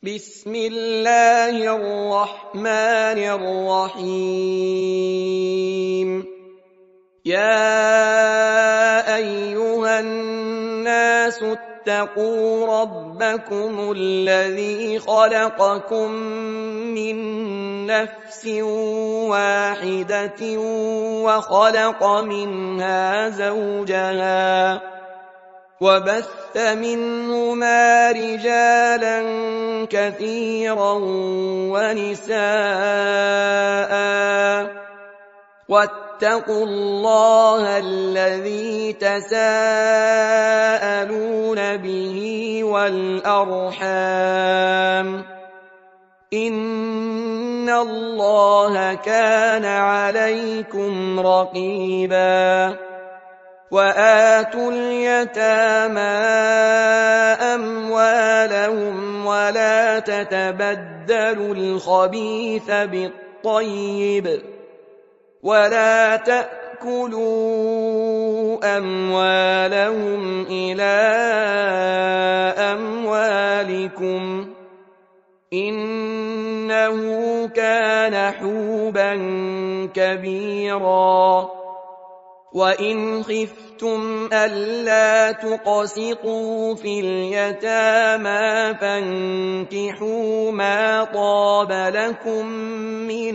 بسم الله الرحمن الرحيم. يا أيها الناس اتقوا ربكم الذي خلقكم من نفس واحدة وخلق منها زوجها وبث منهما رجالا كثيرا ونساء واتقوا الله الذي تساءلون به والأرحام إن الله كان عليكم رقيبا. وآتوا اليتامى أموالهم ولا تتبدلوا الخبيث بالطيب ولا تأكلوا أموالهم إلى أموالكم إنه كان حوبا كبيرا. وإن خفتم ألا تقسطوا في اليتامى فانكحوا ما طاب لكم من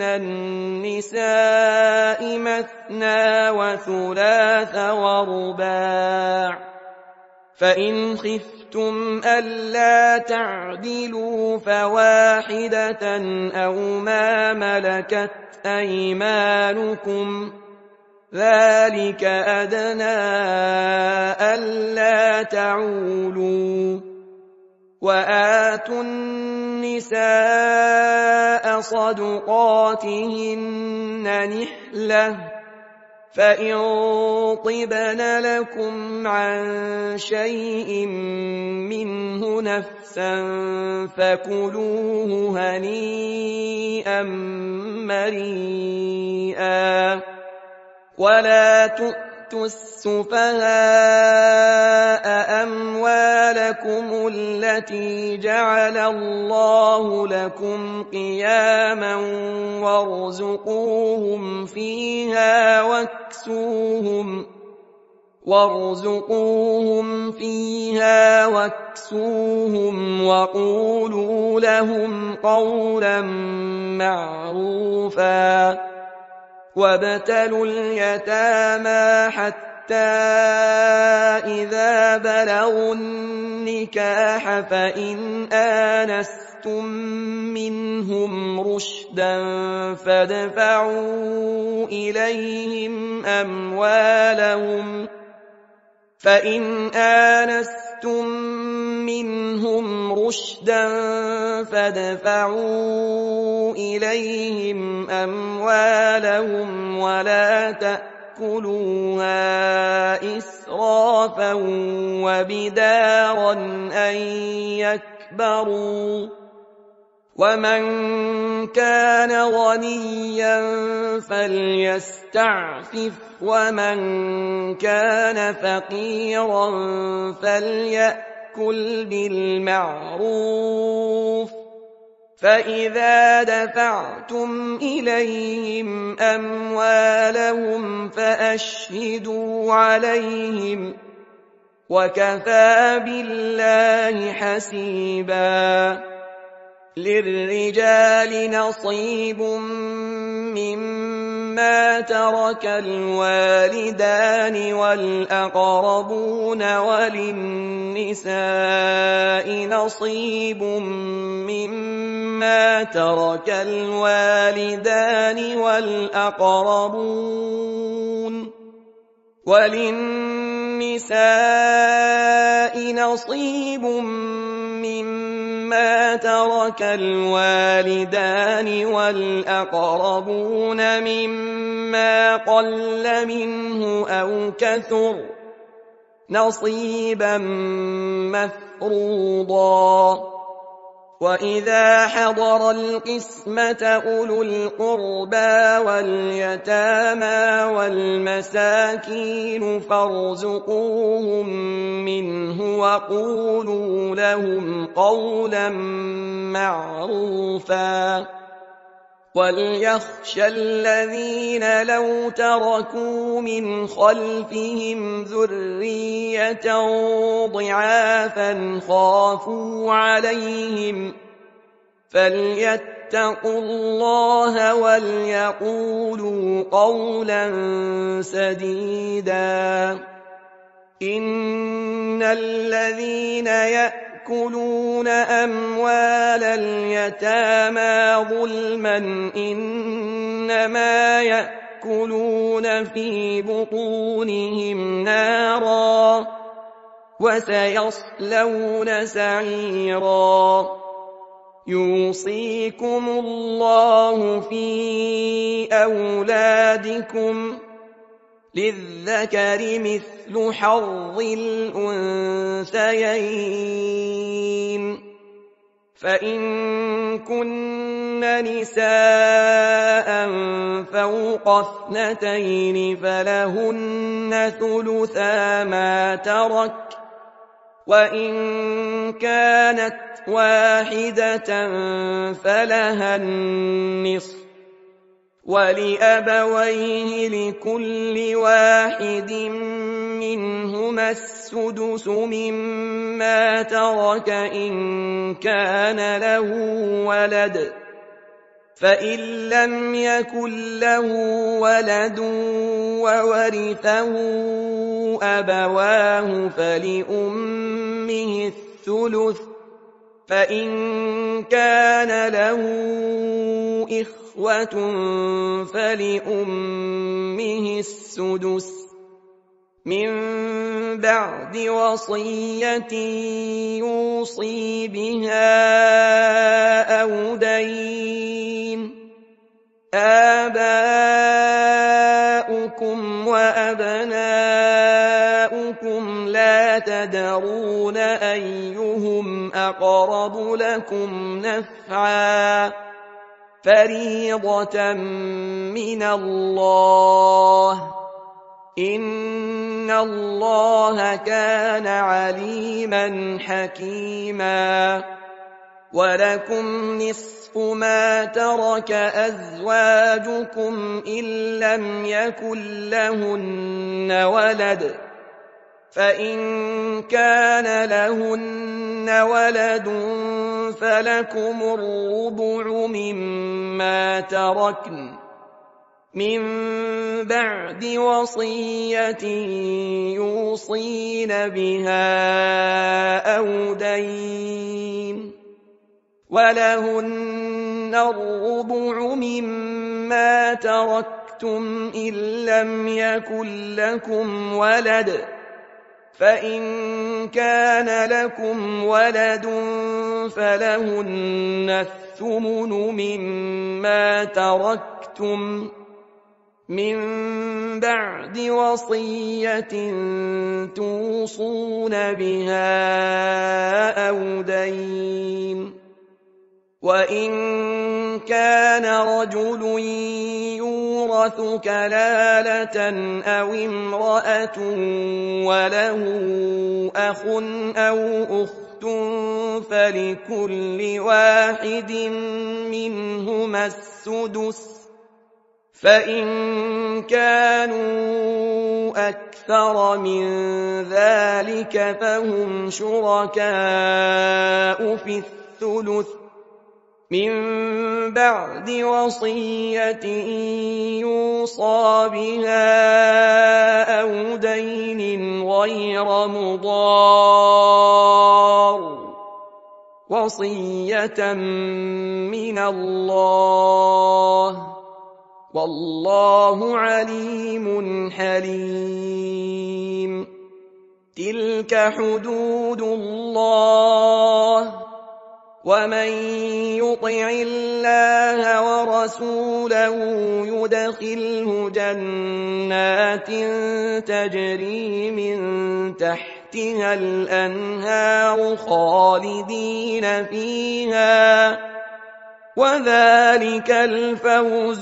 النساء مثنى وثلاث ورباع، فإن خفتم ألا تعدلوا فواحدة أو ما ملكت أيمانكم ذلك أدنى ألا تعولوا. وآتوا النساء صدقاتهن نحلة، فإن طبن لكم عن شيء منه نفسا فكلوه هنيئا مريئا. ولا تؤتوا السفهاء أموالكم التي جعل الله لكم قياما وارزقوهم فيها واكسوهم وقولوا لهم قولا معروفا. وابتلوا اليتامى حتى إذا بلغوا النكاح فإن آنستم منهم رشدا فادفعوا إليهم أموالهم ولا تأكلوها إسرافا وبدارا أن يكبروا. ومن كان غنيا فليستعفف ومن كان فقيرا فليأكل بالمعروف. فإذا دفعتم إليهم أموالهم فأشهدوا عليهم وكفى بالله حسيبا. للرجال نصيب مما ترك الوالدان والأقربون وللنساء نصيب مما ترك الوالدان والأقربون مما قل منه أو كثر نصيبا مفروضا. وَإِذَا حَضَرَ الْقِسْمَةَ أُولُو الْقُرْبَىٰ وَالْيَتَامَىٰ وَالْمَسَاكِينُ فَارْزُقُوهُم مِّنْهُ وَقُولُوا لَهُمْ قَوْلًا مَّعْرُوفًا وَلْيَخْشَ الَّذِينَ لَوْ تَرَكُوا مِنْ خَلْفِهِمْ ذُرِّيَّةً ضِعَافًا خَافُوا عَلَيْهِمْ فَلْيَتَّقُوا اللَّهَ وَلْيَقُولُوا قَوْلًا سَدِيدًا إِنَّ الَّذِينَ يَأْكُلُونَ أَمْوَالَ الْيَتَامَىٰ ظُلْمًا إِنَّمَا يَأْكُلُونَ فِي بُطُونِهِمْ نَارًا وَسَيَصْلَوْنَ سَعِيرًا يُوصِيكُمُ اللَّهُ فِي أَوْلَادِكُمْ ۖ لِلذَّكَرِ مِثْلُ حَظِّ الْأُنثَيَيْنِ ۚ فَإِن كُنَّ نِسَاءً فَوْقَ اثْنَتَيْنِ فَلَهُنَّ ثُلُثَا مَا تَرَكَ ۖ وَإِن كَانَتْ وَاحِدَةً فَلَهَا النِّصْفُ ۚ وَلِأَبَوَيْهِ لِكُلِّ واحد مِّنْهُمَا السُّدُسُ مِمَّا تَرَكَ إِن كَانَ لَهُ وَلَدٌ ۚ فَإِن لَّمْ يَكُن لَّهُ وَلَدٌ وَوَرِثَهُ أَبَوَاهُ فَلِأُمِّهِ الثُّلُثُ ۚ فَإِن كَانَ لَهُ إِخْوَةٌ فَلِأُمِّهِ السُّدُسُ مِن بَعْدِ وَصِيَّةٍ يُوصِي بِهَا أَوْ دَيْنٍ ۗ آبَاؤُكُمْ وَأَبْنَاؤُكُمْ لَا تَدْرُونَ أَيُّهُمْ أَقْرَبُ لَكُمْ نَفْعًا ۚ فَرِيضَةً مِّنَ اللَّهِ ۗ إِنَّ اللَّهَ كَانَ عَلِيمًا حَكِيمًا وَلَكُمْ نِصْفُ مَا تَرَكَ أَزْوَاجُكُمْ إِن لَّمْ يَكُن لَّهُنَّ وَلَدٌ ۚ فَإِن كَانَ لَهُنَّ وَلَدٌ فَلَكُمُ الرُّبُعُ مِمَّا تَرَكْنَ مِن بَعْدِ وَصِيَّةٍ يُوصِينَ بِهَا أَوْ دَيْنٍ ۗ وَلَهُنَّ الرُّبُعُ مِمَّا تَرَكْتُمْ إِن لَّمْ يَكُن لَّكُمْ وَلَدٌ ۚ فَإِن كَانَ لَكُمْ وَلَدٌ فَلَهُنَّ الثُّمُنُ مِمَّا تَرَكْتُم مِّن بَعْدِ وَصِيَّةٍ تُوصُونَ بِهَا أَوْ دَيْنٍ ۗ وَإِن كَانَ رَجُلٌ يُورَثُ كَلَالَةً أَوِ امْرَأَةٌ وَلَهُ أَخٌ أَوْ أُخْتٌ فَلِكُلِّ واحد مِّنْهُمَا السُّدُسُ ۚ فَإِن كَانُوا أَكْثَرَ مِن ذَٰلِكَ فَهُمْ شُرَكَاءُ فِي الثُّلُثِ مِن بَعْدِ وَصِيَّةٍ يُوصَىٰ بِهَا أَوْ دَيْنٍ غَيْرَ مُضَارٍّ ۚ وَصِيَّةً مِّنَ اللَّهِ ۗ وَاللَّهُ عَلِيمٌ حَلِيمٌ تِلْكَ حُدُودُ اللَّهِ ۚ وَمَن يُطِعِ اللَّهَ وَرَسُولَهُ يُدْخِلْهُ جَنَّاتٍ تَجْرِي مِن تَحْتِهَا تحتها الأنهار خالدين فيها، وذلك الفوز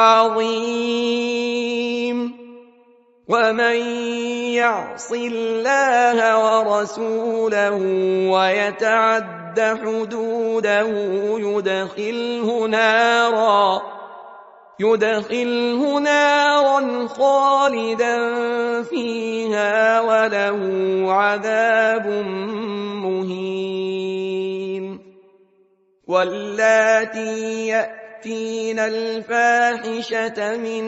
العظيم. ومن يعص الله ورسوله ويتعد حدوده يدخله نارا خالدا فيها وله عذاب مهين. واللاتي يأتين الفاحشة من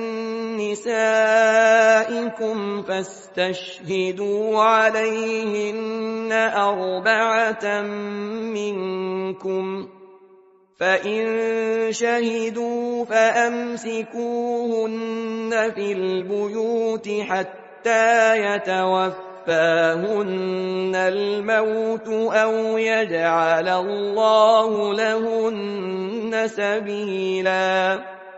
نسائكم فاستشهدوا عليهن 4 منكم، فإن شهدوا فأمسكوهن في البيوت حتى يتوفاهن الموت أو يجعل الله لهن سبيلا.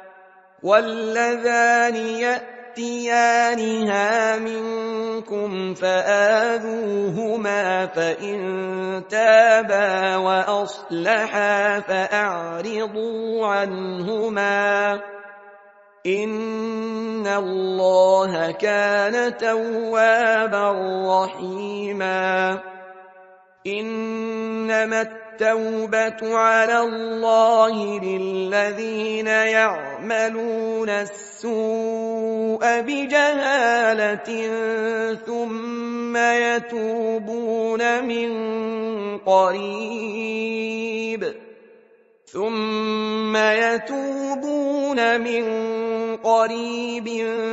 واللذان يأتيانها منكم فآذوهما، فإن تابا وأصلحا فأعرضوا عنهما، إن الله كان توابا رحيما. إنما التوبة على الله للذين يعملون السوء بجهالة ثم يتوبون من قريب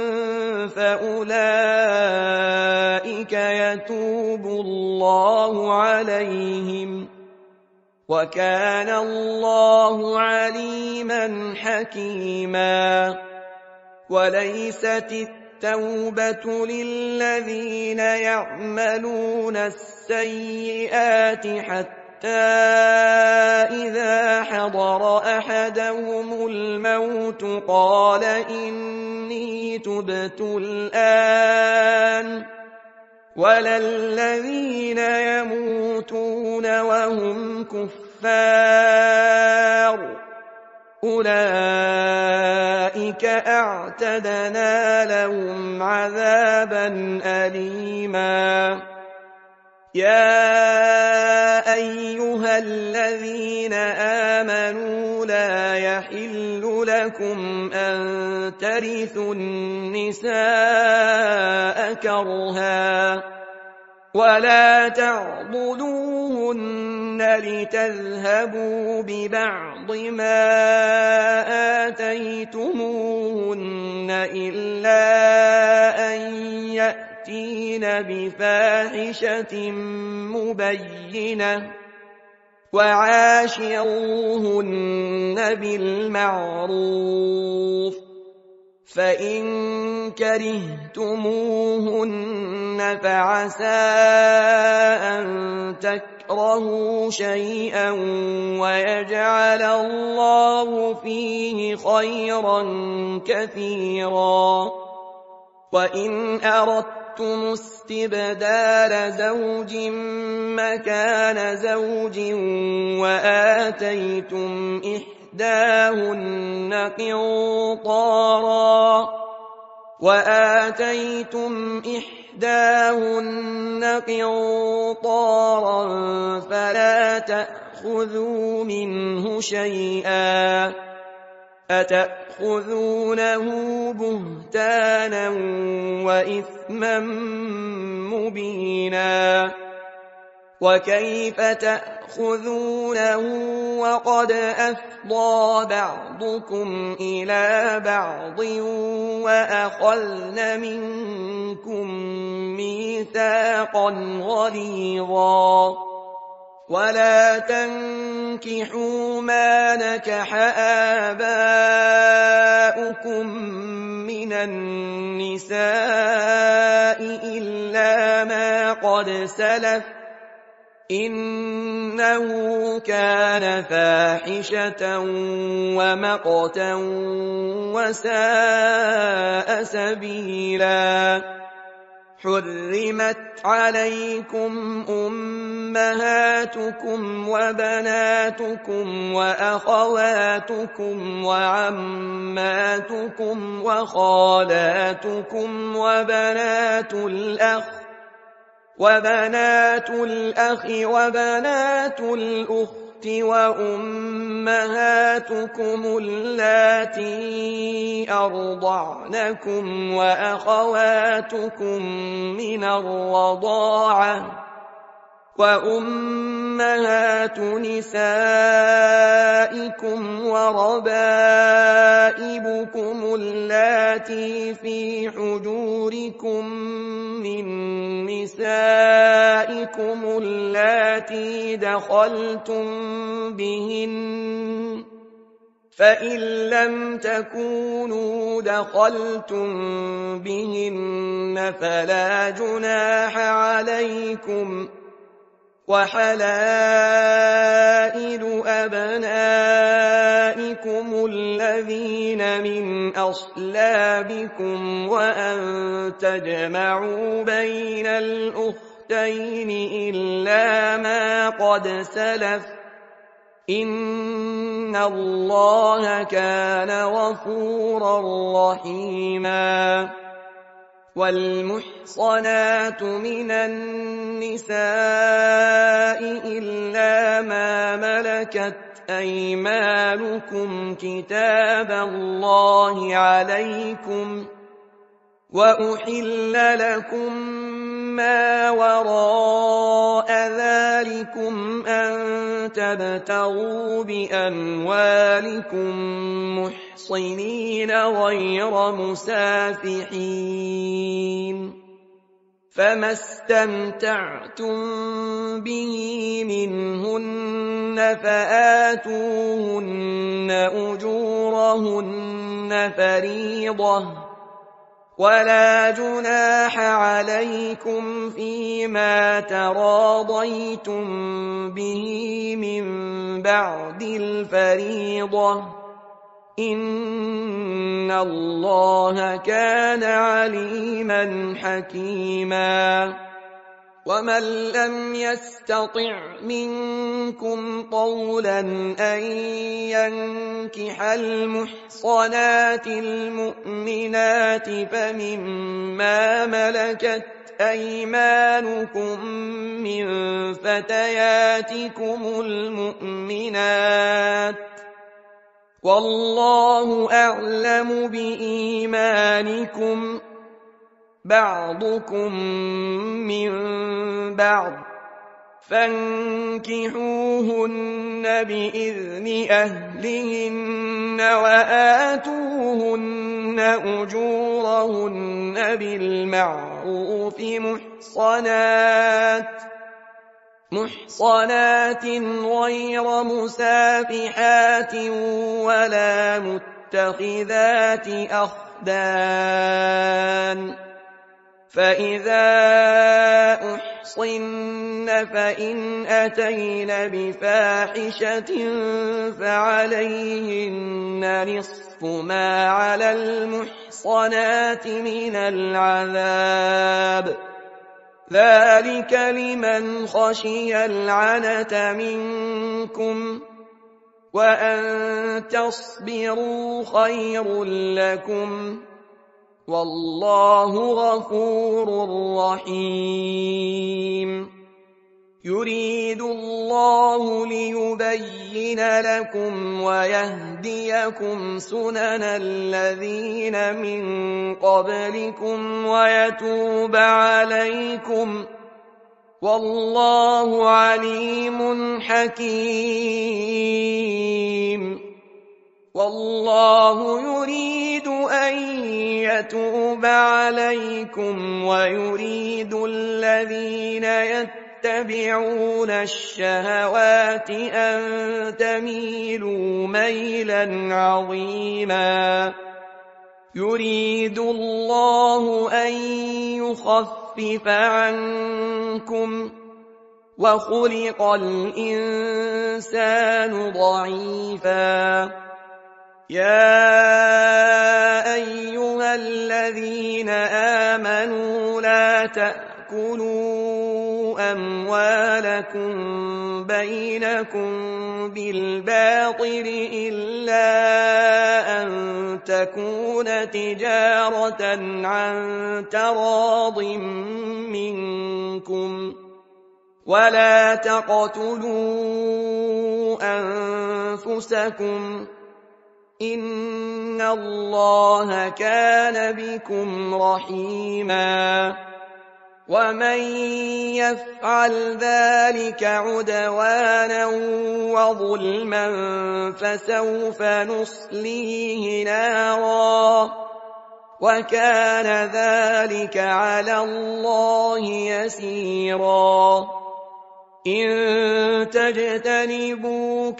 فأولئك يتوب الله عليهم، وكان الله عليما حكيما. وليست التوبة للذين يعملون السيئات حتى إذا حضر أحدهم الموت قال إني تبت الآن، ولا الذين يموتون وهم كفار، أولئك أعتدنا لهم عذابا أليما. يا أيها الذين آمنوا لا يحل لكم أن ترثوا النساء كرها ولا تعضلوهن لتذهبوا ببعض ما آتيتموهن إلا أن يأتين بفاحشة مبينة، وعاشروهن بالمعروف، فإن كرهتموهن فعسى أن تكرهوا شيئا ويجعل الله فيه خيرا كثيرا. وإن أردتم استبدال زوج مكان زوج وآتيتم إحداهن قنطارا فلا تأخذوا منه شيئا، أتأخذونه بهتانا وإثما مبينا. وكيف تأخذونه وقد أفضى بعضكم إلى بعض وأخذن منكم ميثاقا غليظا. ولا تنكحوا ما نكح آباؤكم من النساء إلا ما قد سلف، إنه كان فاحشة ومقتا وساء سبيلا. حرمت عليكم أمهاتكم وبناتكم وأخواتكم وعماتكم وخالاتكم وبنات الأخ وبنات الأخت وأمهاتكم اللاتي أرضعنكم وأخواتكم من الرضاعة وأمهات نسائكم وربائبكم اللاتي في حجوركم من نسائكم اللاتي دخلتم بهن فإن لم تكونوا دخلتم بهن فلا جناح عليكم وحلائل أبنائكم الذين من أصلابكم وأن تجمعوا بين الأختين إلا ما قد سلف إن الله كان غفورا رحيما والمحصنات من النساء إلا ما ملكت أيمانكم كتاب الله عليكم وأحل لكم ما وراء ذلكم أن تبتغوا بأموالكم محصنين غير مسافحين فما استمتعتم به منهن فآتوهن أجورهن فريضة ولا جناح عليكم فيما تراضيتم به من بعد الفريضة إن الله كان عليما حكيما ومن لم يستطع منكم طولا أن ينكح المحصنات المؤمنات فمما ملكت أيمانكم من فتياتكم المؤمنات والله أعلم بإيمانكم بعضكم من بعض فانكحوهن بإذن أهلهن وآتوهن أجورهن بالمعروف محصنات غير مسافحات ولا متخذات أخدان فإذا أحصن فإن أتين بفاحشة فعليهن نصف ما على المحصنات من العذاب ذلك لمن خشي العنة منكم وأن تصبروا خير لكم والله غفور رحيم يريد الله ليبين لكم ويهديكم سنن الذين من قبلكم ويتوب عليكم والله عليم حكيم والله يريد أن يتوب عليكم ويريد الذين يتبعون الشهوات أن تميلوا ميلا عظيما يريد الله أن يخفف عنكم وخلق الإنسان ضعيفا يا أيها الذين آمنوا لا تأكلوا أموالكم بينكم بالباطل إلا أن تكون تجارة عن تراض منكم ولا تقتلوا أنفسكم إن الله كان بكم رحيما ومن يفعل ذلك عدوانا وظلما فسوف نصليه نارا وكان ذلك على الله يسيرا إن تجتنبوا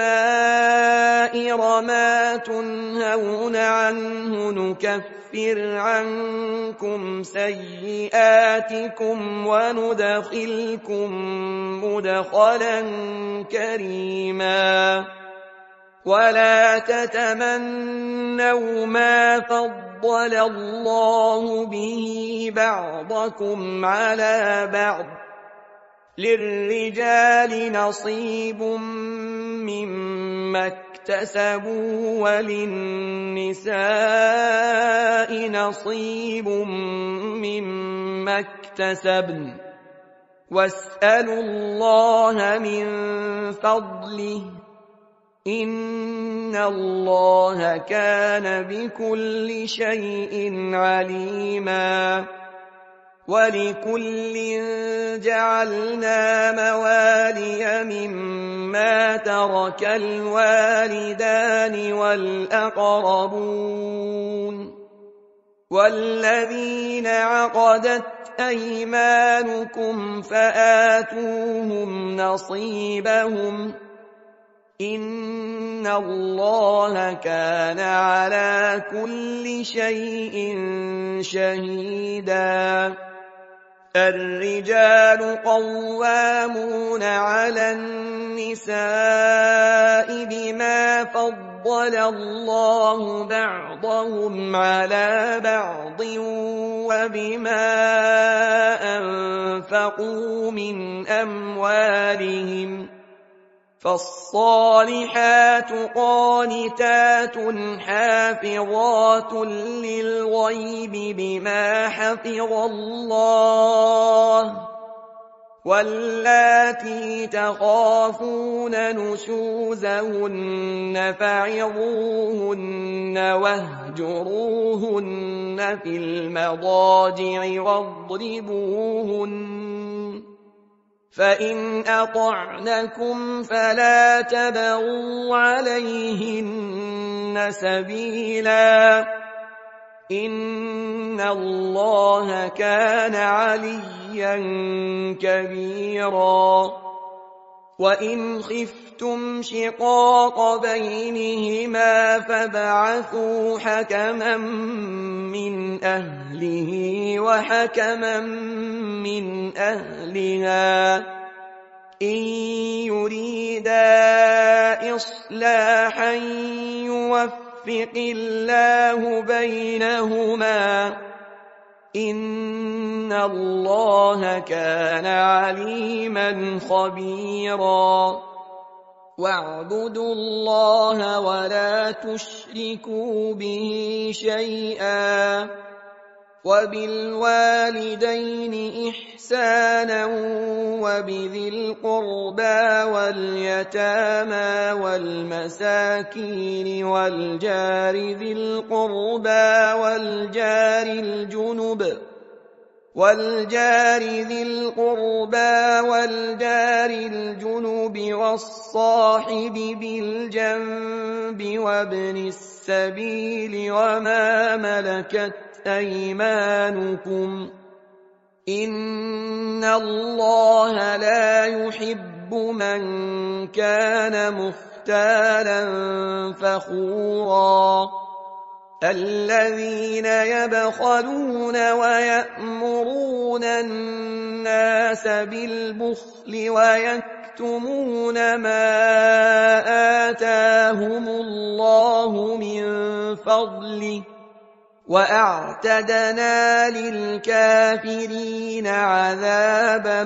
كبائر ما تنهون عنه نكفر عنكم سيئاتكم وندخلكم مدخلا كريما ولا تتمنوا ما فضل الله به بعضكم على بعض للرجال نصيب مما اكتسبوا وللنساء نصيب مما اكتسبن واسألوا الله من فضله إن الله كان بكل شيء عليما ولكل جعلنا موالي مما ترك الوالدان والأقربون والذين عقدت أيمانكم فآتوهم نصيبهم إن الله كان على كل شيء شهيدا الرجال قوامون على النساء بما فضل الله بعضهم على بعض وبما أنفقوا من أموالهم فالصالحات قانتات حافظات للغيب بما حفظ الله واللاتي تخافون نشوزهن فعظوهن واهجروهن في المضاجع واضربوهن فإن أطعنكم فلا تبغوا عليهن سبيلا إن الله كان عليا كبيرا وإن خفتم شقاق بينهما فابعثوا حكما من أهله وحكما من أهلها إن يريدا إصلاحا يوفق الله بينهما إن الله كان عليما خبيرا واعبدوا الله ولا تشركوا به شيئا وبالوالدين إحسانا وبذي القربى واليتامى والمساكين والجار ذي القربى والجار الجنب والصاحب بالجنب وابن السبيل وما ملكت أيمانكم إن الله لا يحب من كان مختالا فخورا الذين يبخلون ويأمرون الناس بالبخل ويكتمون ما آتاهم الله من فضله وأعتدنا للكافرين عذابا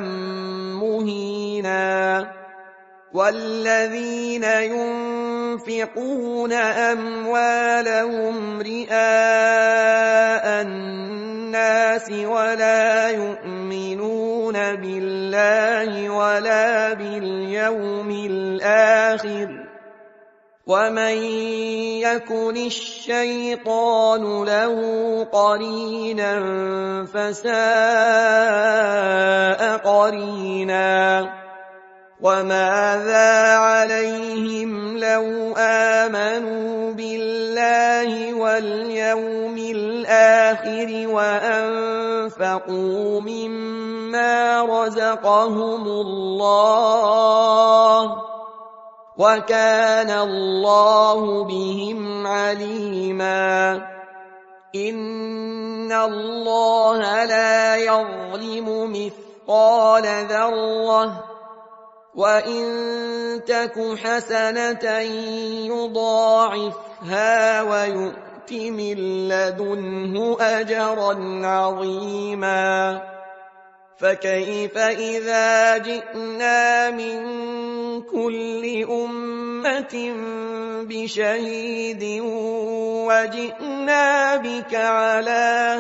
مهينا والذين ينفقون أموالهم رئاء الناس ولا يؤمنون بالله ولا باليوم الآخر ومن يكن الشيطان له قرينا فساء قرينا وماذا عليهم لو آمنوا بالله واليوم الآخر وأنفقوا مما رزقهم الله وكان الله بهم عليما إن الله لا يظلم مثقال ذرة وإن تك حسنة يضاعفها ويؤت من لدنه أجرا عظيما فكيف إذا جئنا من كل أمة بشهيد وجئنا بك على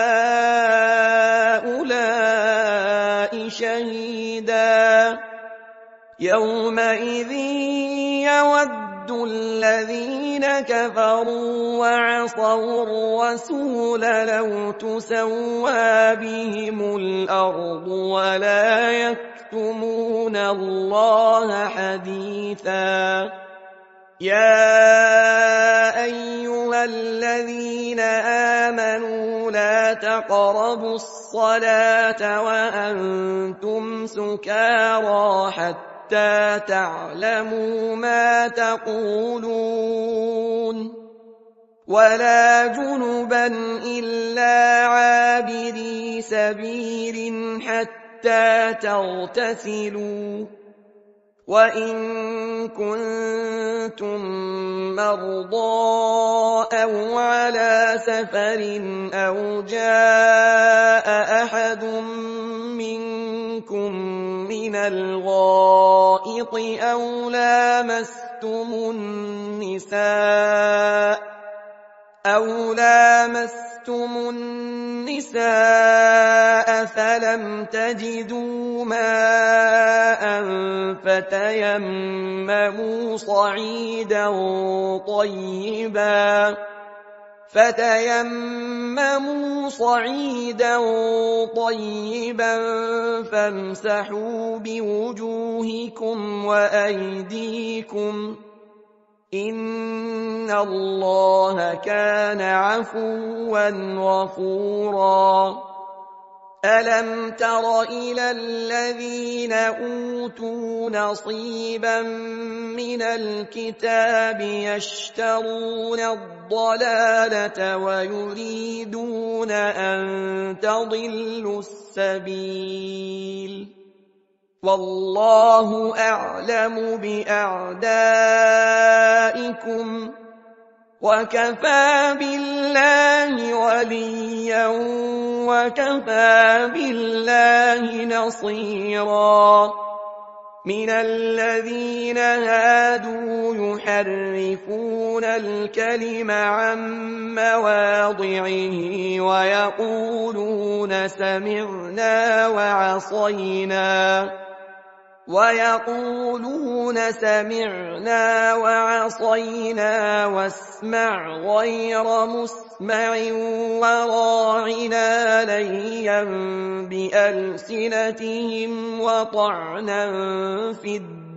هؤلاء شهيدا يومئذ يود الذين كفروا وعصوا الرسول لو تسوى بهم الأرض ولا يكتمون الله حديثا يا أيها الذين آمنوا لا تقربوا الصلاة وأنتم سكارى حتى تعلموا ما تقولون ولا جنبا إلا عابري سبيل حتى تغتسلوا وإن كنتم مرضى أو على سفر أو جاء أحد منكم من الغائط أو لامستم النساء فلم تجدوا ماء فتيمموا صعيدا طيبا فامسحوا بوجوهكم وأيديكم إن الله كان عفوا غفورا ألم تر إلى الذين أوتوا نصيبا من الكتاب يشترون الضلالة ويريدون أن تضلوا السبيل والله أعلم بأعدائكم وكفى بالله وليا وكفى بالله نصيرا من الذين هادوا يحرفون الكلم عن مواضعه ويقولون سمعنا وعصينا واسمع غير مسمع وراعنا ليا بألسنتهم وطعنا في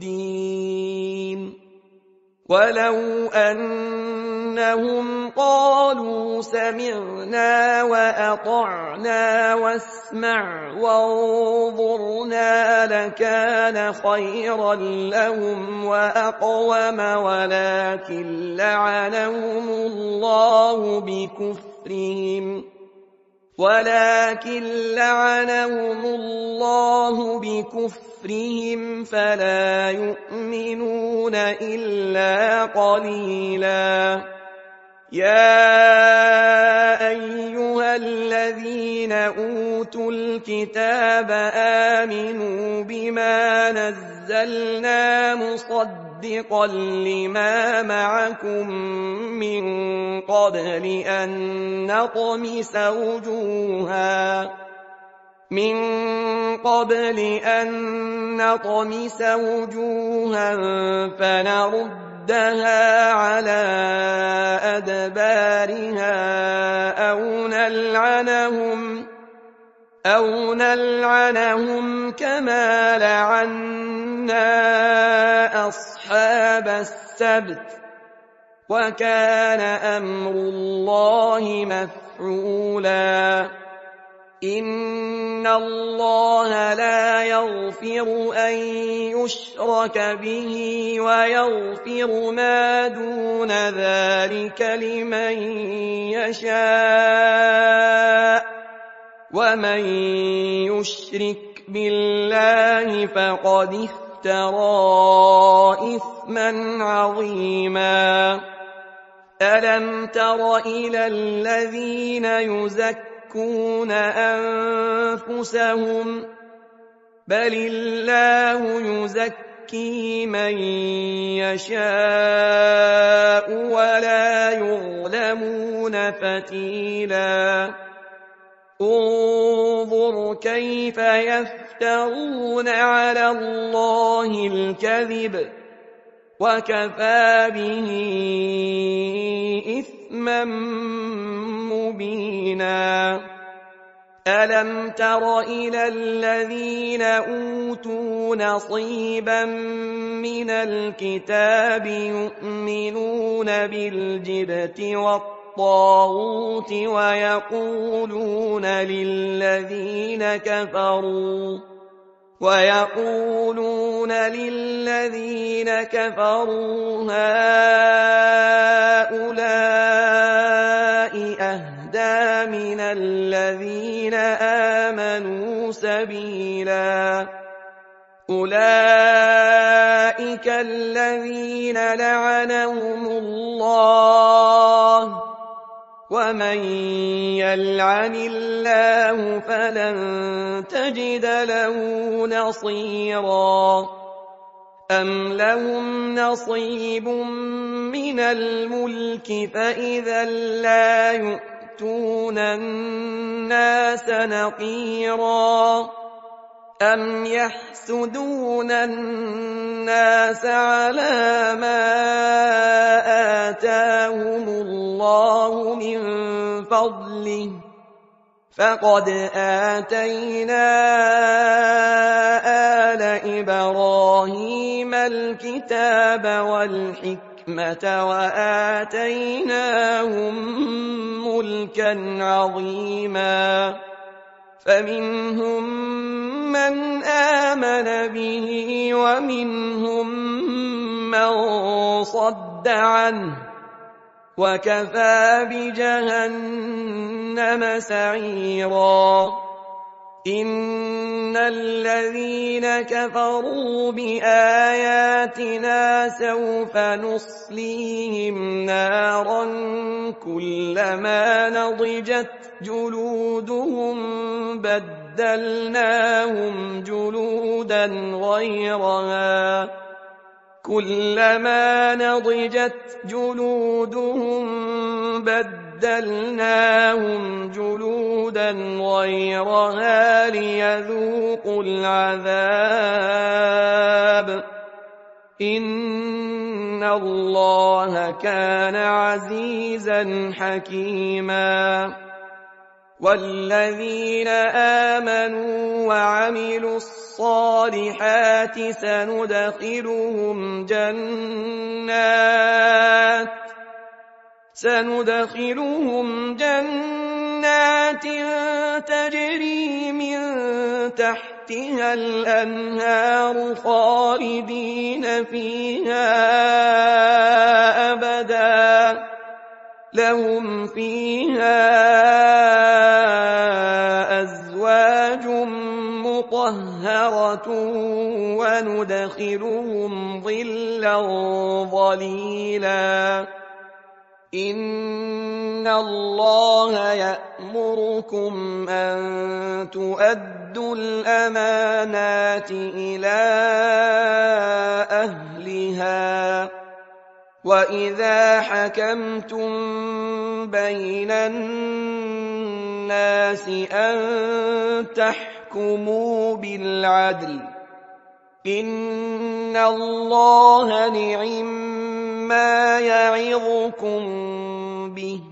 الدين ولو أنهم قالوا سمعنا وأطعنا واسمع وانظرنا لكان خيرا لهم وأقوم ولكن لعنهم الله بكفرهم فلا يؤمنون إلا قليلا يا أوتوا الكتاب آمنوا بما نزلنا مصدقا لما معكم من قبل أن نطمس وجوها فنردها على أدبارها أو نلعنهم كما لعنا أصحاب السبت وكان أمر الله مفعولا إن الله لا يغفر أن يشرك به ويغفر ما دون ذلك لمن يشاء ومن يشرك بالله فقد افترى إثما عظيما ألم تر إلى الذين يزكون أنفسهم بل الله يزكي من يشاء ولا يظلمون فتيلا انظر كيف يفترون على الله الكذب وكفى به إثما مبينا ألم تر إلى الذين أوتوا نصيبا من الكتاب يؤمنون بالجبت والطاغوت ويقولون للذين كفروا هؤلاء أهدى من الذين آمنوا سبيلا أولئك الذين لعنهم الله ومن يلعن الله فلن تجد له نصيرا أم لهم نصيب من الملك فإذا لا يؤتون الناس نقيرا أم يحسدون الناس على ما آتاهم الله من فضله فقد آتينا آل إبراهيم الكتاب والحكمة وآتيناهم ملكا عظيما فمنهم من آمن به ومنهم من صد عنه وكفى بجهنم سعيرا إن الذين كفروا بآياتنا سوف نصليهم نارا كلما نضجت جلودهم بدلناهم جلودا غيرها كلما نضجت جلودهم بدلناهم جلودا غيرها ليذوقوا العذاب إن الله كان عزيزا حكيما والذين آمنوا وعملوا الصالحات سندخلهم جنات تجري من تحتها الأنهار خالدين فيها أبدا لهم فيها أزواج مطهرة وندخلهم ظلا ظليلا إِنَّ اللَّهَ يَأْمُرُكُمْ أَن تُؤَدُّوا الْأَمَانَاتِ إِلَىٰ أَهْلِهَا وَإِذَا حَكَمْتُم بَيْنَ النَّاسِ أَن تَحْكُمُوا بِالْعَدْلِ ۚ إِنَّ اللَّهَ نِعِمَّا يَعِظُكُم بِهِ ۗ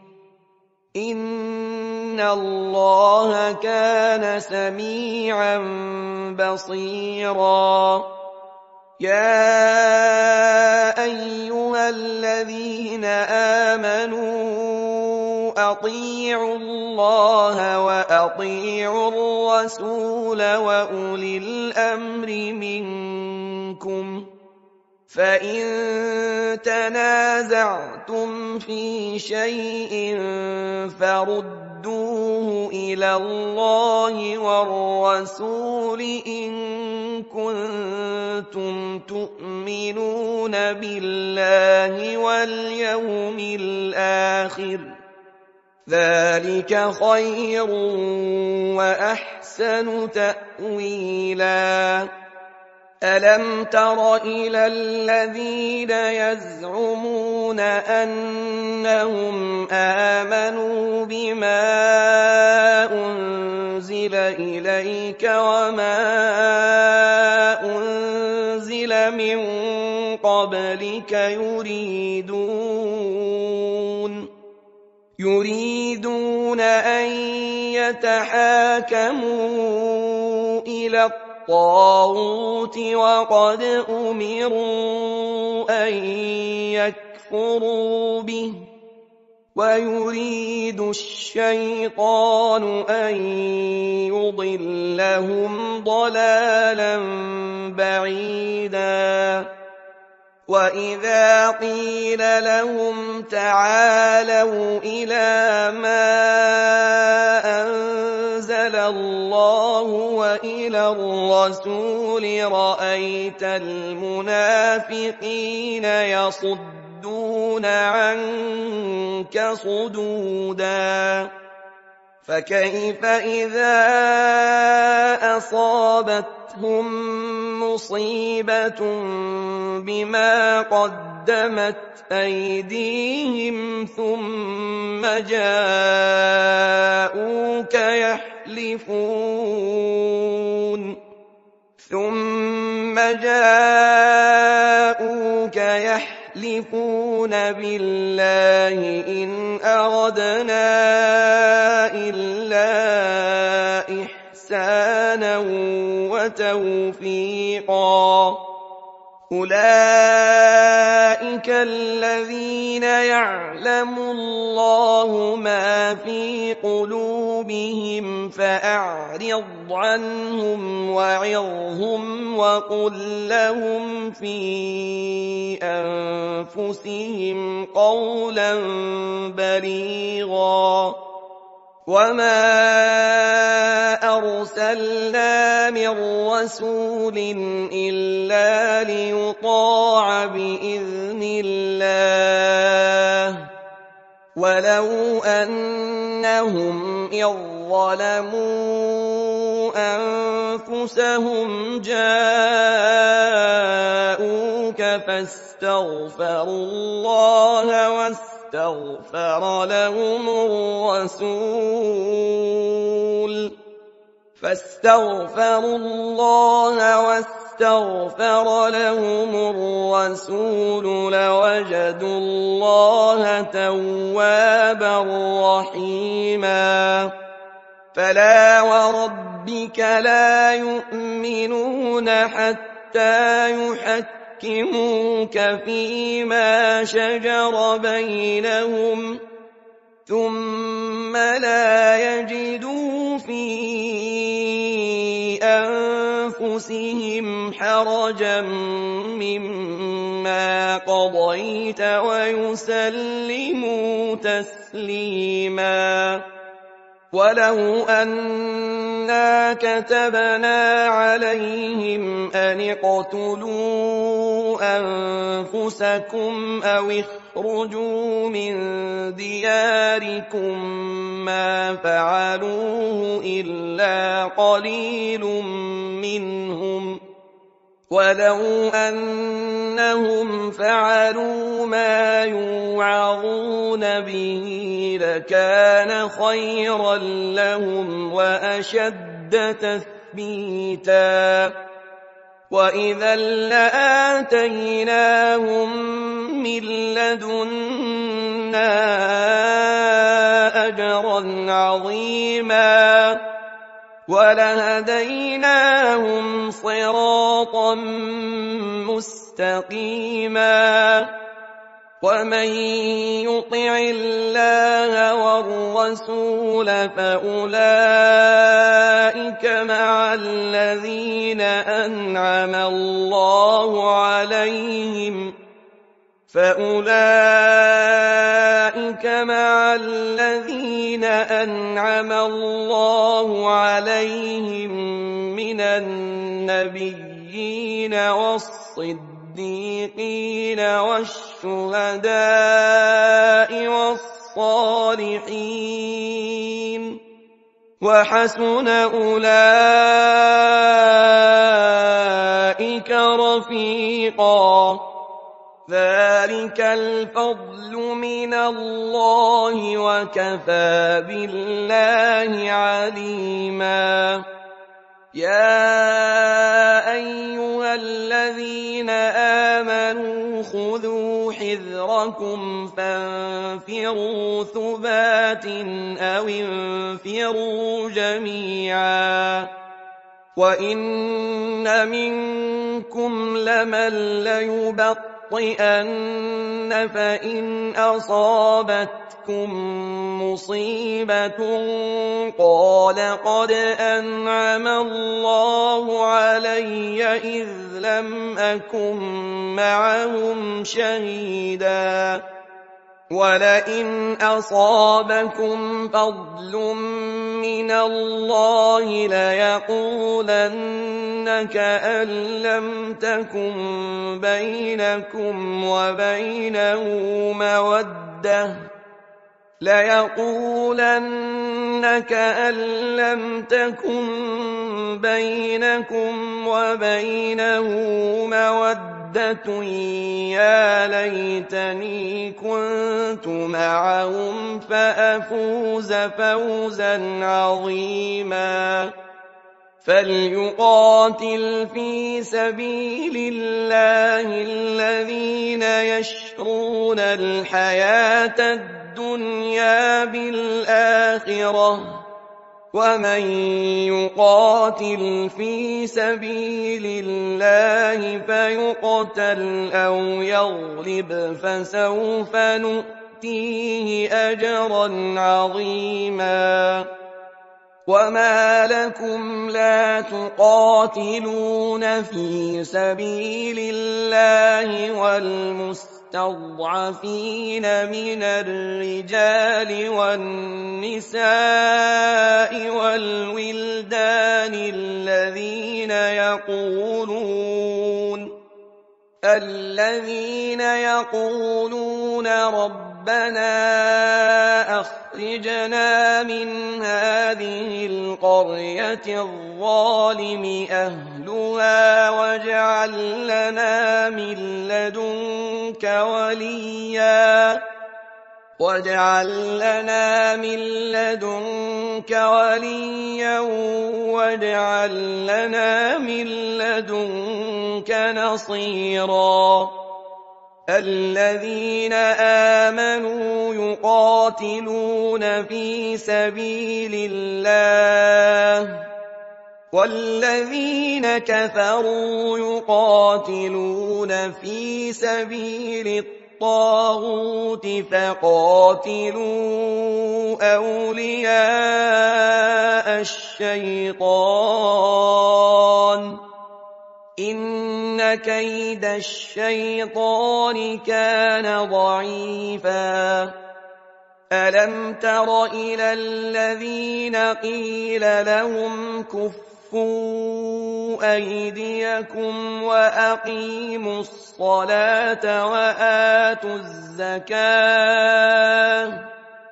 إِنَّ اللَّهَ كَانَ سَمِيعًا بَصِيرًا يَا أَيُّهَا الَّذِينَ آمَنُوا أَطِيعُوا اللَّهَ وَأَطِيعُوا الرَّسُولَ وَأُولِي الْأَمْرِ مِنكُمْ ۖ فَإِن تَنَازَعْتُمْ فِي شَيْءٍ فَرُدُّوهُ إِلَى اللَّهِ وَالرَّسُولِ إِن كُنتُمْ تُؤْمِنُونَ بِاللَّهِ وَالْيَوْمِ الْآخِرِ ۚ ذَٰلِكَ خَيْرٌ وَأَحْسَنُ تَأْوِيلًا أَلَمْ تَرَ إِلَى الَّذِينَ يَزْعُمُونَ أَنَّهُمْ آمَنُوا بِمَا أُنزِلَ إِلَيْكَ وَمَا أُنزِلَ مِن قَبْلِكَ يُرِيدُونَ أَن يَتَحَاكَمُوا إِلَى الطَّاغُوتِ وَقَدْ أُمِرُوا أَن يَكْفُرُوا بِهِ ۖ وَيُرِيدُ الشَّيْطَانُ أَن يُضِلَّهُمْ ضَلَالًا بَعِيدًا وَإِذَا قِيلَ لَهُمْ تَعَالَوْا إِلَىٰ مَا أَنزَلَ اللَّهُ وَإِلَى الرَّسُولِ رَأَيْتَ الْمُنَافِقِينَ يَصُدُّونَ عَنكَ صُدُودًا فَكَيْفَ إِذَا أَصَابَتْهُم مُّصِيبَةٌ بِمَا قَدَّمَتْ أَيْدِيهِمْ ثُمَّ جَاءُوكَ يَحْلِفُونَ بِاللَّهِ إِنْ أَرَدْنَا إِلَّا إِحْسَانًا وَتَوْفِيقًا أُولَٰئِكَ الَّذِينَ يَعْلَمُ اللَّهُ مَا فِي قُلُوبِهِمْ فَأَعْرِضْ عَنْهُمْ وَعِظْهُمْ وَقُل لَّهُمْ فِي أَنفُسِهِمْ قَوْلًا بَلِيغًا وَمَا أَرْسَلْنَا مِن رَّسُولٍ إِلَّا لِيُطَاعَ بِإِذْنِ اللَّهِ ۚ وَلَوْ أَنَّهُمْ إِذ ظَّلَمُوا أَنفُسَهُمْ جَاءُوكَ فَاسْتَغْفَرُوا اللَّهَ واستغفر لهم الرسول لوجدوا الله توابا رحيما فلا وربك لا يؤمنون حتى يحكموك فيما شجر بينهم ثم لا يجدوا في أنفسهم حرجا مما قضيت ويسلموا تسليما ولو أنا كتبنا عليهم أن اقتلوا أنفسكم أو اخرجوا من دياركم ما فعلوه إلا قليل منهم ولو أنهم فعلوا ما يوعظون به لكان خيرا لهم وأشد تثبيتا وإذا لآتيناهم من لدنا أجرا عظيما ولهديناهم صراطا مستقيما ومن يطع الله والرسول فأولئك مع الذين أنعم الله عليهم من النبيين والصديقين والشهداء والصالحين وحسن أولئك رفيقا ذلك الفضل من الله وكفى بالله عليما يا أيها الذين آمنوا خذوا حذركم فانفروا ثبات أو انفروا جميعا وإن منكم لمن ليبطئن فإن أصابتكم مصيبة قال قد أنعم الله علي إذ لم أكن معهم شهيدا ولئن أصابكم فضل من الله ليقولن كأن لم تكن بينكم وبينه مودة يا ليتني كنت معهم فأفوز فوزا عظيما فليقاتل في سبيل الله الذين يشرون الحياة الدنيا بالآخرة ومن يقاتل في سبيل الله فيقتل أو يغلب فسوف نؤتيه أجرا عظيما وما لكم لا تقاتلون في سبيل الله والمستضعفين من الرجال والنساء والولدان الذين يقولون ربنا أخرجنا من هذه القرية الظالم أهلها واجعل لنا من لدنك وليا واجعل لنا من لدنك نصيرا الذين آمنوا يقاتلون في سبيل الله والذين كفروا يقاتلون في سبيل الطاغوت فقاتلوا أولياء الشيطان إن كيد الشيطان كان ضعيفا ألم تر إلى الذين قيل لهم كفوا أيديكم وأقيموا الصلاة وآتوا الزكاة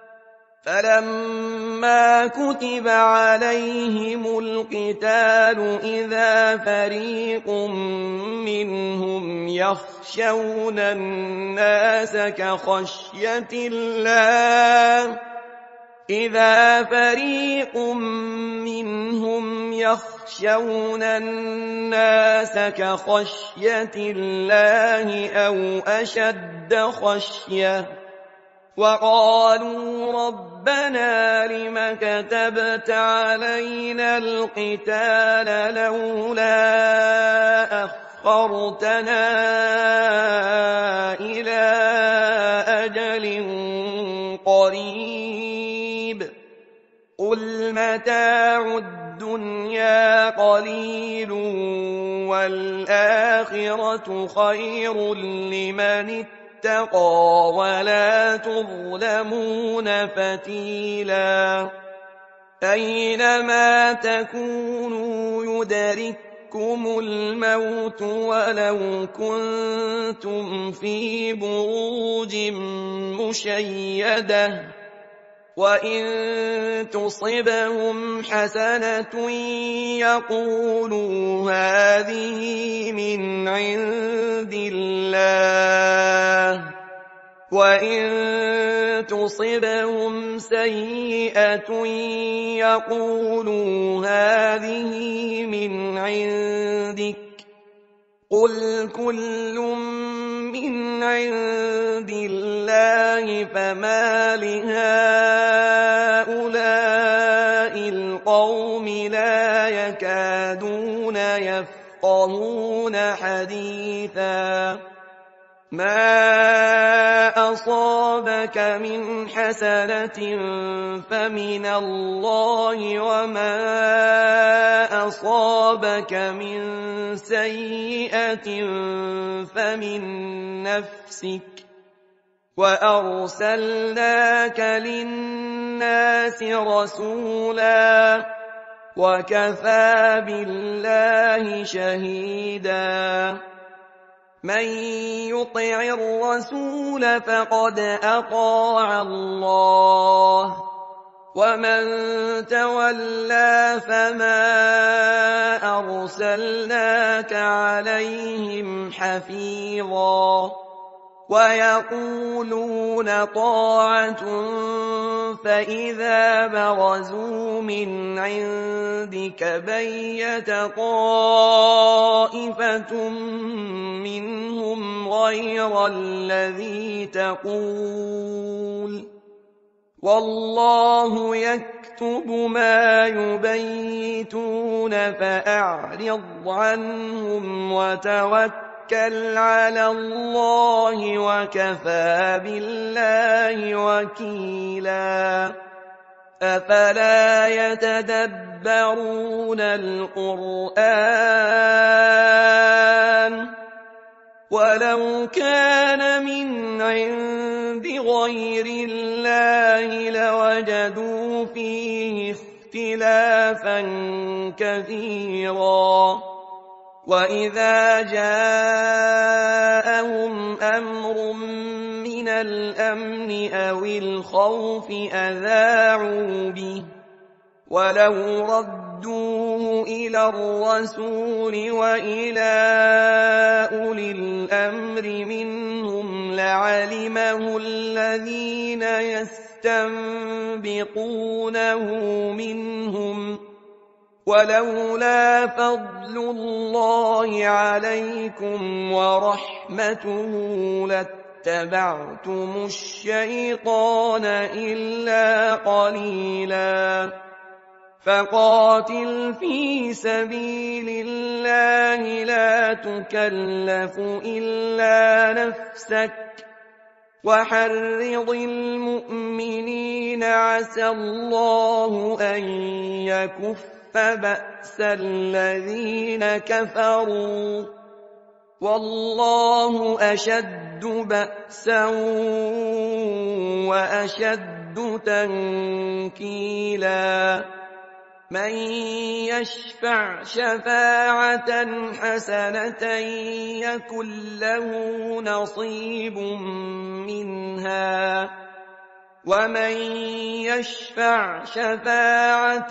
فلما كتب عليهم القتال إذا فريق منهم يخشون الناس كخشية الله أو أشد خشية وقالوا ربنا لم كتبت علينا القتال لولا أخرتنا إلى أجل قريب قل متاع الدنيا قليل والآخرة خير لمن اتقى ولا تظلمون فتيلا أينما تكونوا يدرككم الموت ولو كنتم في بروج مشيدة وإن تصبهم حسنة يقولوا هذه من عند الله وإن تصبهم سيئة يقولوا هذه من عندك قل كل من عند الله فما لهؤلاء القوم لا يكادون يفقهون حديثا ما أصابك من حسنة فمن الله وما أصابك من سيئة فمن نفسك وأرسلناك للناس رسولا وكفى بالله شهيدا من يطع الرسول فقد أطاع الله ومن تولى فما أرسلناك عليهم حفيظا ويقولون طاعة فإذا برزوا من عندك بيت طائفة منهم غير الذي تقول والله يكتب ما يبيتون فأعرض عنهم وتوكل على الله وكفى بالله وكيلا أفلا يتدبرون القرآن ولو كان من عند غير الله لوجدوا فيه اختلافا كثيرا وإذا جاءهم أمر من الأمن أو الخوف أذاعوا به ولو ردوه إلى الرسول وإلى أولي الأمر منهم لعلمه الذين يستنبطونه منهم ولولا فضل الله عليكم ورحمته لاتبعتم الشيطان إلا قليلا فقاتل في سبيل الله لا تكلف إلا نفسك وحرض المؤمنين عسى الله أن يكف بأس الذين كفروا والله أشد بأسا وأشد تنكيلا من يشفع شفاعة حسنة يكن له نصيب منها ومن يشفع شفاعة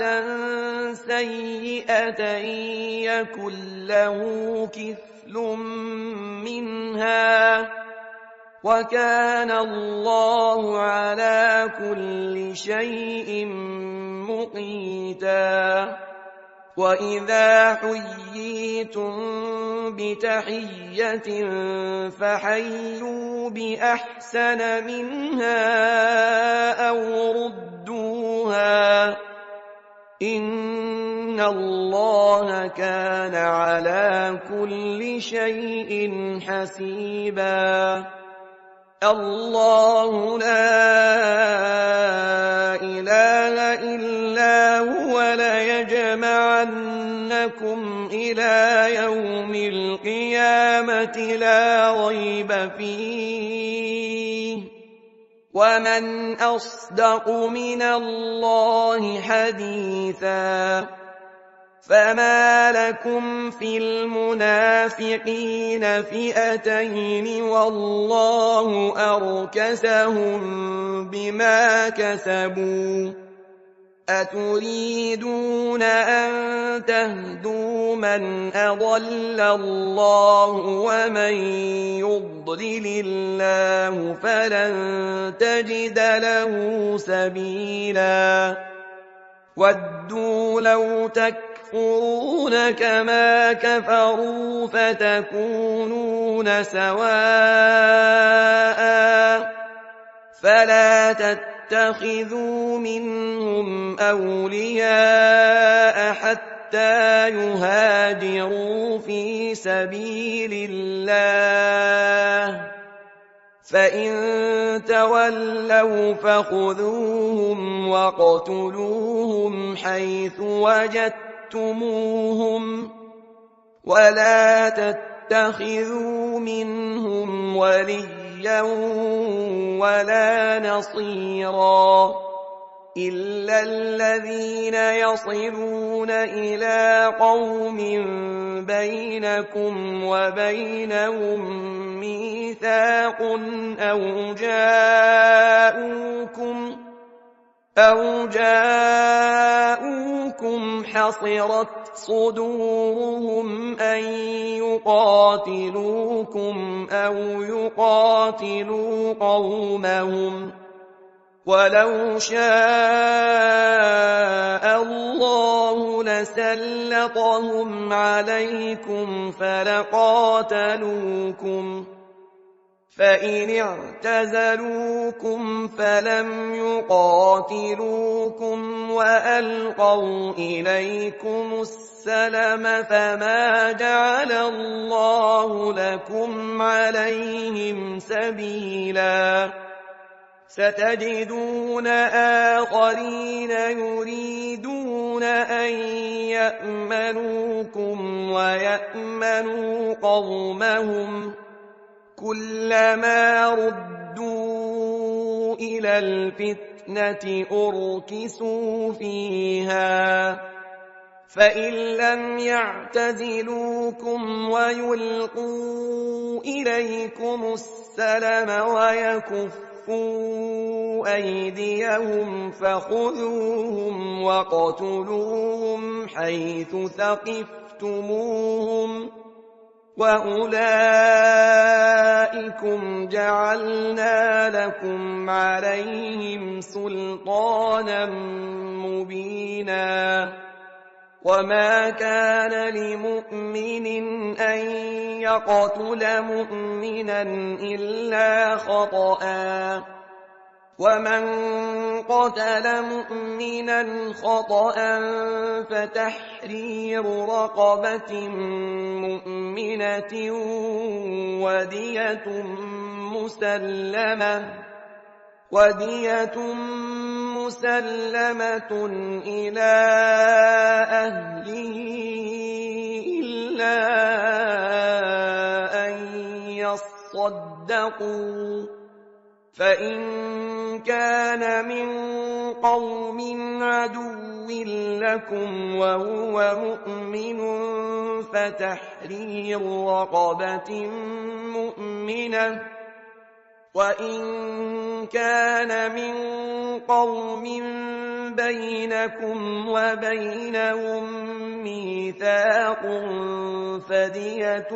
سيئة يكن له كفل منها وكان الله على كل شيء مقيتا وإذا حييتم بتحية فحيوا بأحسن منها أو ردوها إن الله كان على كل شيء حسيبا الله لا إله إلا هو ليجمعنكم إلى يوم القيامة لا ريب فيه ومن أصدق من الله حديثا فما لكم في المنافقين فئتين والله أركسهم بما كسبوا أتريدون أن تهدوا من أضل الله ومن يضلل الله فلن تجد له سبيلا ودوا لو تكفرون كما كفروا فتكونون سواء فلا تتخذوا منهم أولياء حتى يهاجروا في سبيل الله فإن تولوا فخذوهم واقتلوهم حيث وجدتموهم ولا تتخذوا منهم وليا ولا نصيرا إلا الذين يصلون إلى قوم بينكم وبينهم ميثاق أو جاءوكم حصرت صدورهم أن يقاتلوكم أو يقاتلوا قومهم ولو شاء الله لسلطهم عليكم فلقاتلوكم فإن اعتزلوكم فلم يقاتلوكم وألقوا إليكم السلم فما جعل الله لكم عليهم سبيلا ستجدون آخرين يريدون أن يأمنوكم ويأمنوا قومهم كلما ردوا إلى الفتنة أركسوا فيها فإن لم يعتزلوكم ويلقوا إليكم السلم ويكفوا أيديهم فخذوهم واقتلوهم حيث ثقفتموهم وأولئكم جعلنا لكم عليهم سلطانا مبينا وما كان لمؤمن أن يقتل مؤمنا إلا خطأ ومن قتل مؤمنا خطأ فتحرير رقبة مؤمنة ودية مسلمة إلى أهله إلا فَصَدَّقُوا فَإِن كَانَ مِن قَوْمٍ عَدُوٍّ لَّكُمْ وَهُوَ مُؤْمِنٌ فَتَحْرِيرُ رَقَبَةٍ مُّؤْمِنَةٍ وَإِن كَانَ مِن قَوْمٍ بَيْنَكُمْ وَبَيْنَهُم مِّيثَاقٌ فَدِيَةٌ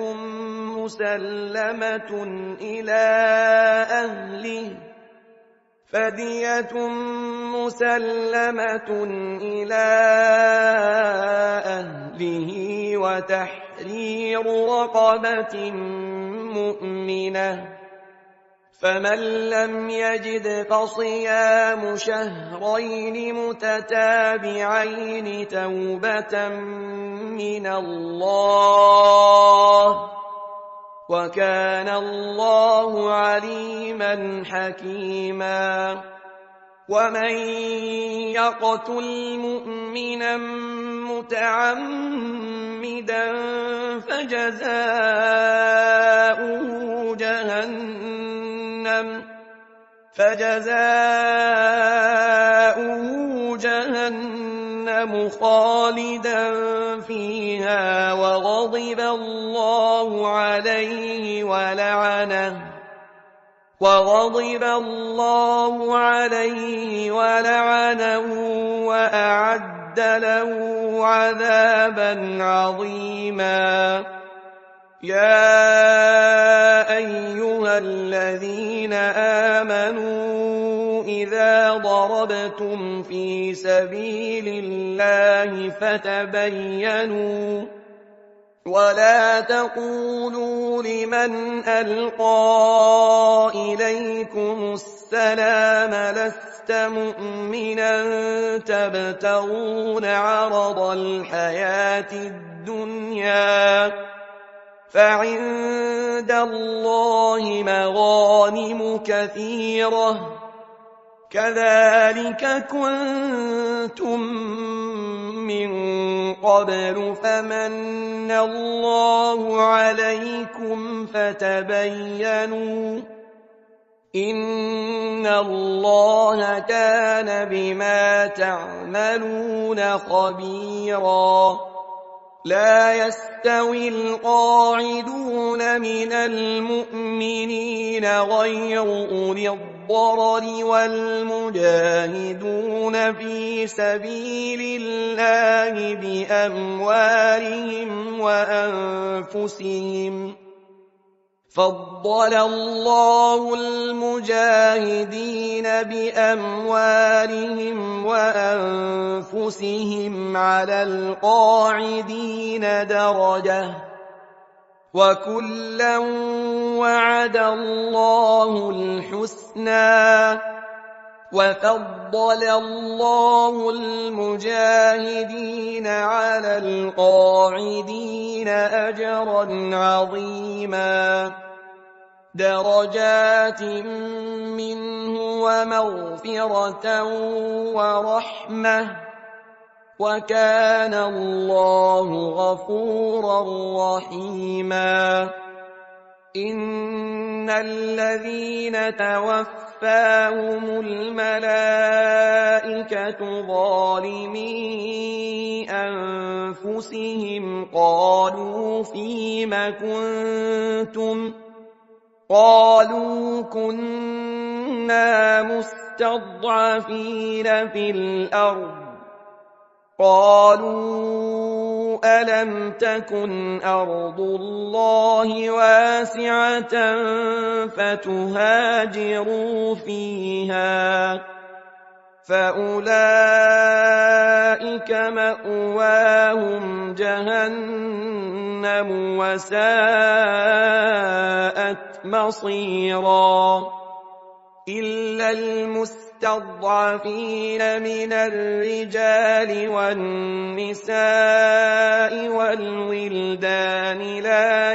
مُّسَلَّمَةٌ إِلَىٰ أَهْلِهِ وَتَحْرِيرُ رَقَبَةٍ مُّؤْمِنَةٍ فَمَن لَّمْ يَجِدْ فَصِيَامُ شَهْرَيْنِ مُتَتَابِعَيْنِ تَوْبَةً مِّنَ اللَّهِ ۗ وَكَانَ اللَّهُ عَلِيمًا حَكِيمًا وَمَن يَقْتُلْ مُؤْمِنًا مُّتَعَمِّدًا فَجَزَاؤُهُ جَهَنَّمُ خَالِدًا فِيهَا وَغَضِبَ اللَّهُ عَلَيْهِ وَلَعَنَهُ وَأَعَدَّ لَهُ عَذَابًا عَظِيمًا يَا أَيُّهَا الَّذِينَ آمَنُوا إِذَا ضَرَبْتُمْ فِي سَبِيلِ اللَّهِ فَتَبَيَّنُوا وَلَا تَقُولُوا لِمَنْ أَلْقَىٰ إِلَيْكُمُ السَّلَامَ لَسْتَ مُؤْمِنًا تَبْتَغُونَ عَرَضَ الْحَيَاةِ الدُّنْيَا فَعِندَ اللَّهِ مَغَانِمُ كَثِيرَةٌ كَذَٰلِكَ كُنتُم مِّن قَبْلُ فَمَنَّ اللَّهُ عَلَيْكُمْ فَتَبَيَّنُوا إِنَّ اللَّهَ كَانَ بِمَا تَعْمَلُونَ خَبِيرًا لا يستوي القاعدون من المؤمنين غير أولي الضرر والمجاهدون في سبيل الله بأموالهم وأنفسهم فضل الله المجاهدين بأموالهم وأنفسهم على القاعدين درجة وكلا وعد الله الحسنى وفضل الله المجاهدين على القاعدين أجرا عظيما درجات منه ومغفرة ورحمة وكان الله غفورا رحيما إن الذين توفاهم الملائكة ظالمي أنفسهم قالوا فيم كنتم قالوا كنا مستضعفين في الأرض قالوا ألم تكن أرض الله واسعة فتهاجروا فيها فأولئك مأواهم جهنم وساءت مصيرا إلا المستضعفين من الرجال والنساء والولدان لا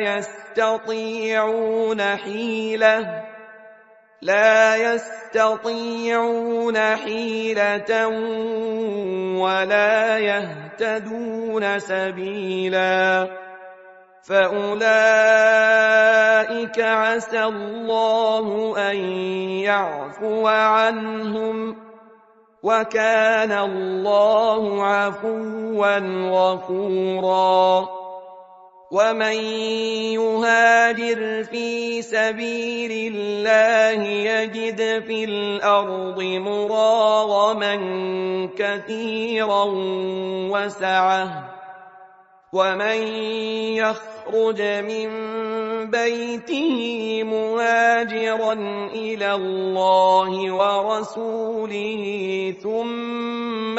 يستطيعون حيلة ولا يهتدون سبيلا فأولئك عسى الله أن يعفو عنهم، وكان الله عفوا غفورا. ومن يهاجر في سبيل الله يجد في الأرض مراغما كثيرا وسعة، ومن يخرج من بيته مهاجرا إلى الله ورسوله ثم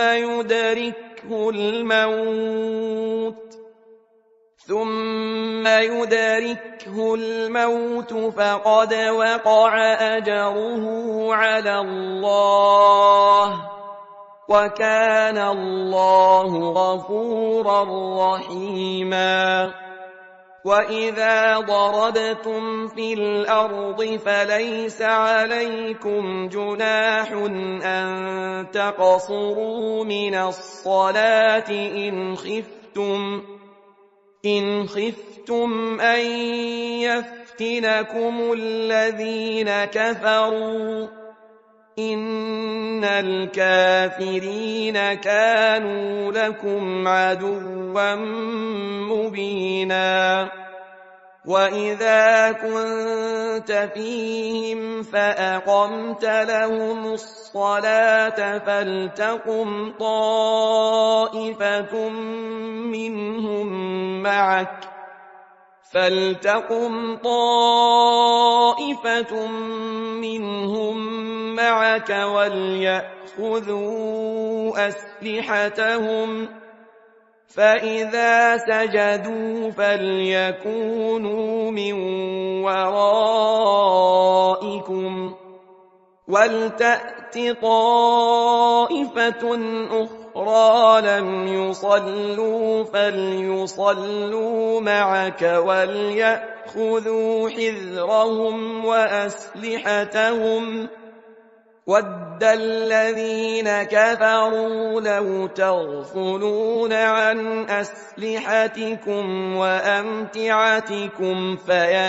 يدركه الموت فقد وقع أجره على الله، وكان الله غفورا رحيما. وإذا ضربتم في الأرض فليس عليكم جناح أن تقصروا من الصلاة إن خفتم أن يفتنكم الذين كفروا، إن الكافرين كانوا لكم عدوا مبينا. وإذا كنت فيهم فأقمت لهم الصلاة فلتقم طائفة منهم معك وليأخذوا أسلحتهم، فإذا سجدوا فليكونوا من ورائكم، ولتأت طائفة أخرى لم يصلوا فليصلوا معك وليأخذوا حذرهم وأسلحتهم. وَدَّ الَّذِينَ كَفَرُوا لَوْ تَغْفُلُونَ عَنْ أَسْلِحَتِكُمْ وَأَمْتِعَتِكُمْ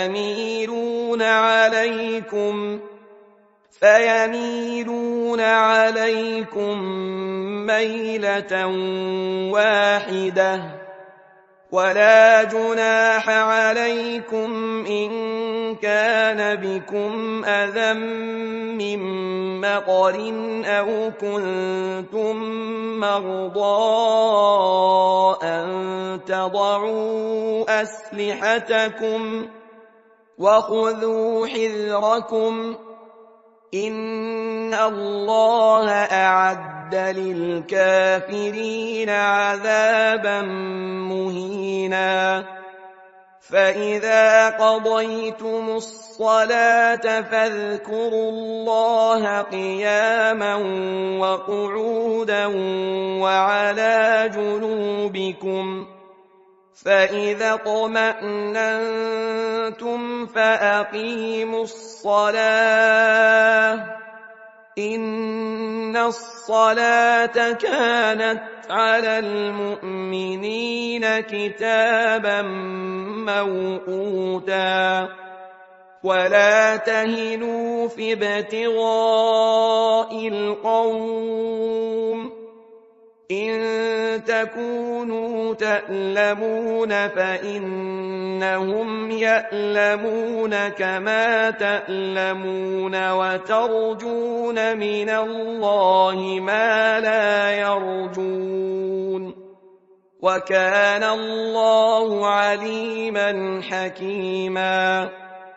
فَيَمِيلُونَ عَلَيْكُمْ مَيْلَةً وَاحِدَةً. وَلَا جُنَاحَ عَلَيْكُمْ إِن كَانَ بِكُمْ أَذًى مِّن مَّطَرٍ أَوْ كُنتُم مَّرْضَىٰ أَن تَضَعُوا أَسْلِحَتَكُمْ وَخُذُوا حِذْرَكُمْ، إِنَّ اللَّهَ أَعَدَّ لِلْكَافِرِينَ عَذَابًا مُّهِينًا. فَإِذَا قَضَيْتُمُ الصَّلَاةَ فاذْكُرُوا اللَّهَ قِيَامًا وَقُعُودًا وَعَلَىٰ جُنُوبِكُمْ، فَإِذَا اطْمَأْنَنتُمْ فَأَقِيمُوا الصَّلَاةَ، إِنَّ الصَّلَاةَ كَانَتْ عَلَى الْمُؤْمِنِينَ كِتَابًا مَّوْقُوتًا. وَلَا تَهِنُوا فِي ابْتِغَاءِ الْقَوْمِ، إِن تَكُونُوا تَأْلَمُونَ فَإِنَّهُمْ يَأْلَمُونَ كَمَا تَأْلَمُونَ وَتَرْجُونَ مِنَ اللَّهِ مَا لَا يَرْجُونَ، وَكَانَ اللَّهُ عَلِيمًا حَكِيمًا.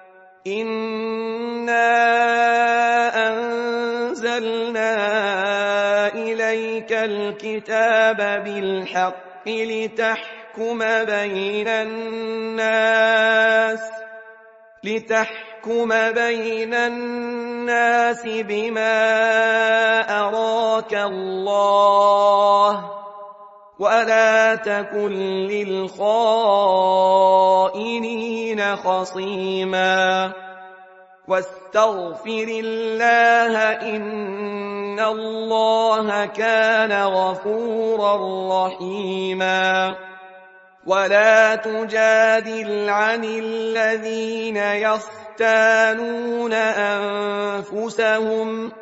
إِنَّا أَنزَلْنَا إِلَيْكَ الْكِتَابَ بِالْحَقِّ لِتَحْكُمَ بَيْنَ النَّاسِ بِمَا أَرَاكَ اللَّهُ، وَلَا تَكُن لِّلْخَائِنِينَ خَصِيمًا. وَاسْتَغْفِرِ اللَّهَ إِنَّ اللَّهَ كَانَ غَفُورًا رَّحِيمًا. ولا تجادل عن الذين يختانون أنفسهم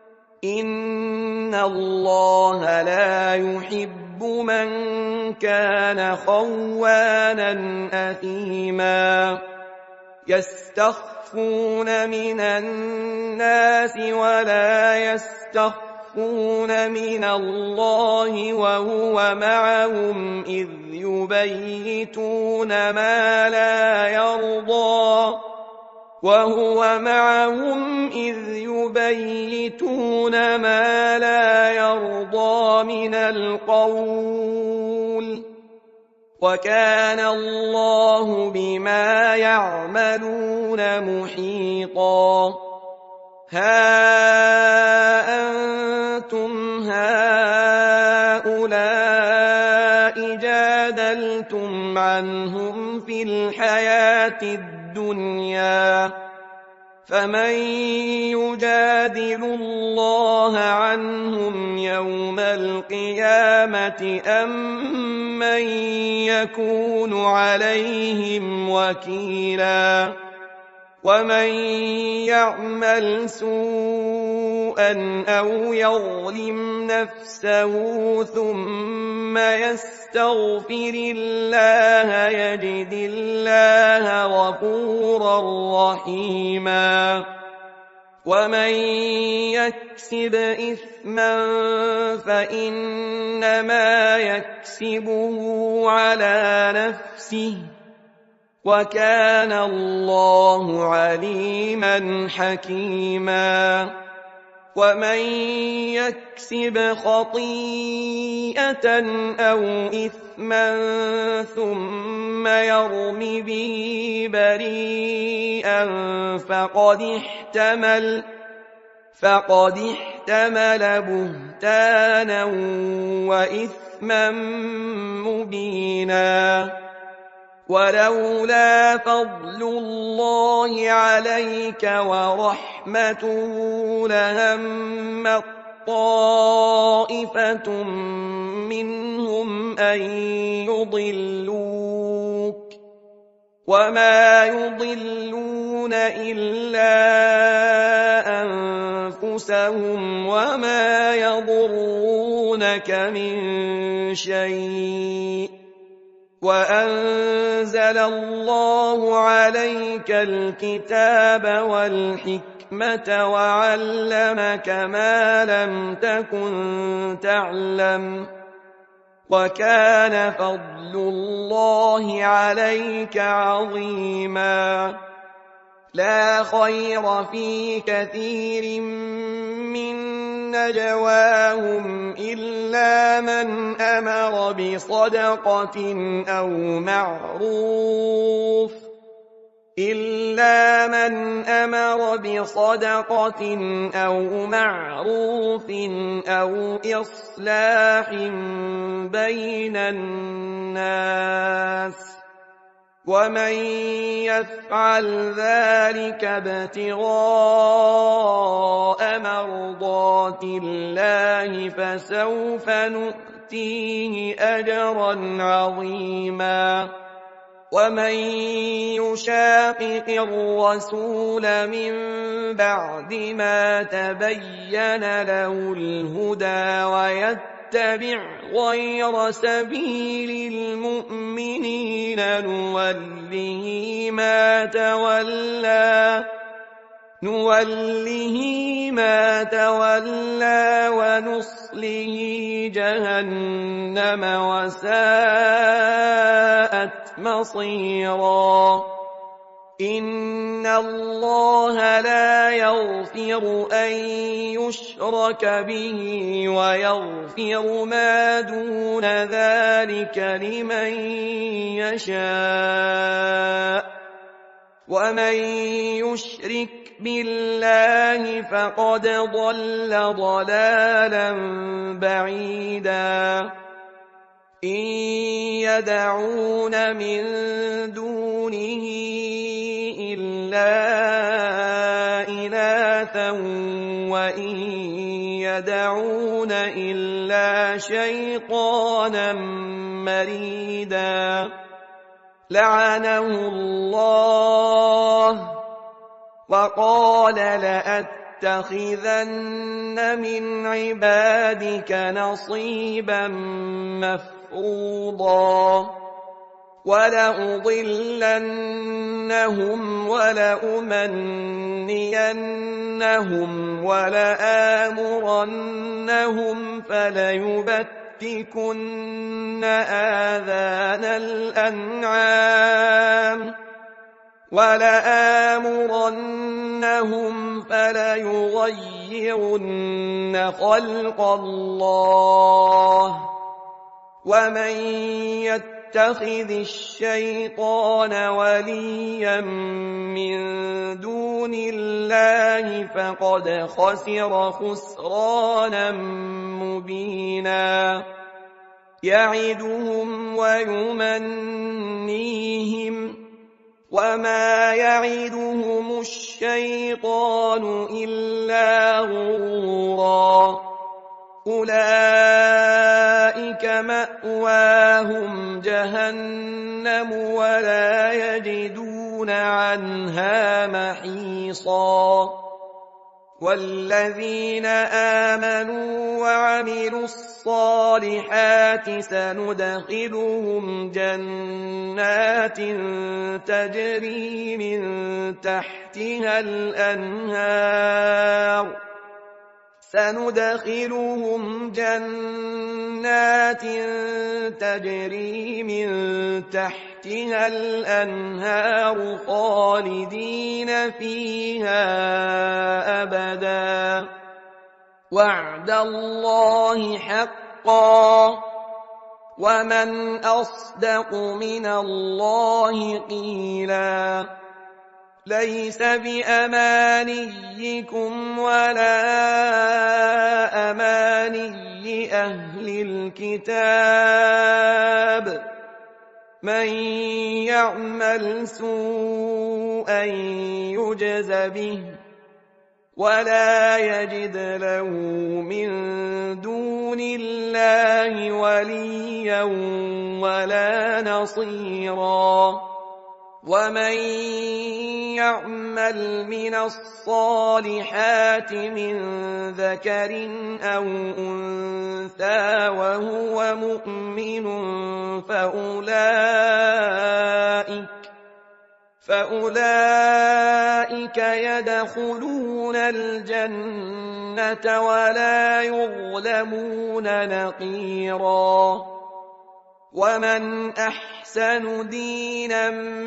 إن الله لا يحب من كان خوانا أثيما يستخفون من الناس ولا يستخفون من الله وهو معهم إذ يبيتون ما لا يرضى من القول وكان الله بما يعملون محيطا ها أنتم هؤلاء جادلتم عنهم في الحياة الدنيا فمن يجادل الله عنهم يوم القيامة أم من يكون عليهم وكيلا ومن يعمل سوءا أو يظلم نفسه ثم يستغفر الله يجد الله غفورا رحيما ومن يكسب إثما فإنما يكسبه على نفسه وكان الله عليما حكيما ومن يكسب خطيئة أو إثما ثم يرم به بريئا فقد احتمل بهتانا وإثما مبينا ولولا فضل الله عليك ورحمته لهمت طائفة منهم أن يضلوك وما يضلون إلا أنفسهم وما يضرونك من شيء وأنزل الله عليك الكتاب والحكمة وعلمك ما لم تكن تعلم وكان فضل الله عليك عظيما لا خير في كثير من نجواهم إلا من أمر بصدقة أو معروف أو إصلاح بين الناس ومن يفعل ذلك ابتغاء مرضات الله فسوف نؤتيه أجرا عظيما ومن يشاقق الرسول من بعد ما تبين له الهدى ويتبع غير سبيل المؤمنين نوله ما تولى ونصله جهنم وساءت مصيرا إن الله لا يغفر أن يشرك به ويغفر ما دون ذلك لمن يشاء ومن يشرك بالله فقد ضل ضلالا بعيدا إن يدعون من دونه إلا إناثا وإن يدعون إلا شيطانا مريدا لعنه الله وقال لأتخذن من عبادك نصيبا مفروضا ولأضلنهم ولأمنينهم ولآمرنهم فليبتكن آذان الأنعام ولآمرنهم فليغيرن خلق الله ومن يتخذ الشيطان وليا من دون الله فقد خسر خسرانا مبينا يعدهم ويمنيهم وما يعدهم الشيطان إلا غرورا أولئك مأواهم جهنم ولا يجدون عنها محيصا والذين آمنوا وعملوا الصالحات سندخلهم جنات تجري من تحتها الأنهار خالدين فيها أبدا وعد الله حقا ومن أصدق من الله قيلا ليس بأمانيكم ولا أماني أهل الكتاب من يعمل سوءا يجز به ولا يجد له من دون الله وليا ولا نصيرا ومن يعمل من الصالحات من ذكر أو أنثى وهو مؤمن فأولئك يدخلون الجنة ولا يظلمون نقيرا ومن أحسن دينا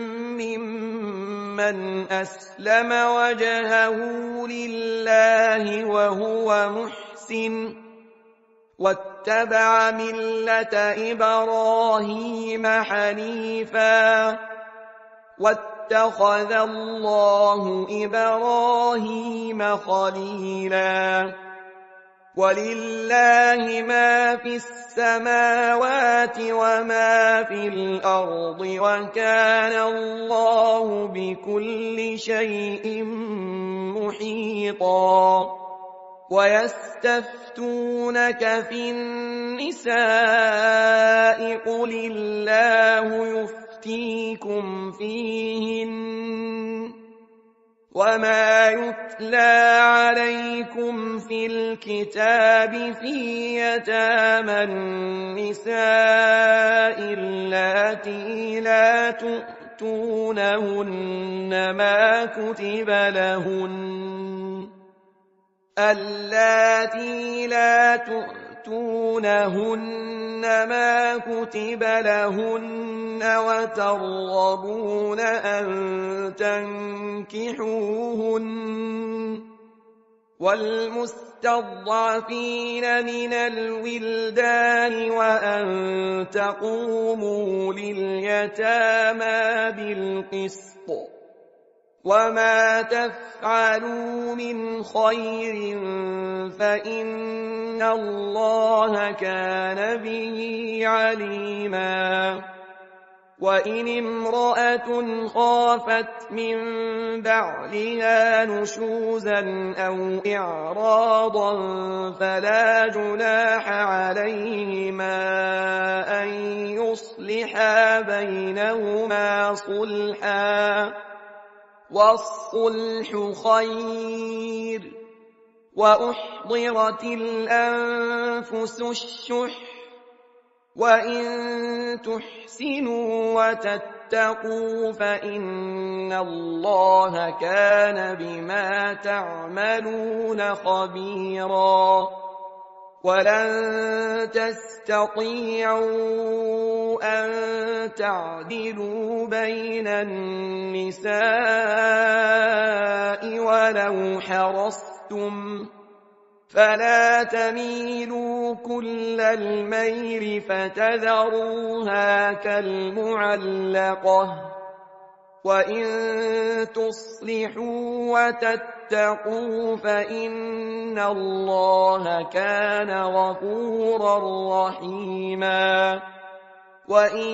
ممن أسلم وجهه لله وهو محسن واتبع ملة إبراهيم حنيفا واتخذ الله إبراهيم خليلا ولله ما في السماوات وما في الأرض وكان الله بكل شيء محيطا ويستفتونك في النساء قل الله يفتيكم فيهن وما يتلى عليكم في الكتاب في يتامى النساء اللاتي لا تؤتونهن ما كتب لهن وترغبون أن تنكحوهن والمستضعفين من الولدان وأن تقوموا لليتامى بالقسط وما تفعلوا من خير فإن الله كان به عليما وإن امرأة خافت من بعلها نشوزا أو إعراضا فلا جناح عليهما أن يصلحا بينهما صلحا، والصلح خير. وأحضرت الأنفس الشح، وإن تحسنوا وتتقوا فإن الله كان بما تعملون خبيرا. ولن تستطيعوا أن تعدلوا بين النساء ولو حرصتم، فلا تميلوا كل الميل فتذروها كالمعلقة. وإن تصلحوا وتتقوا فإن الله كان غفورا رحيما. وإن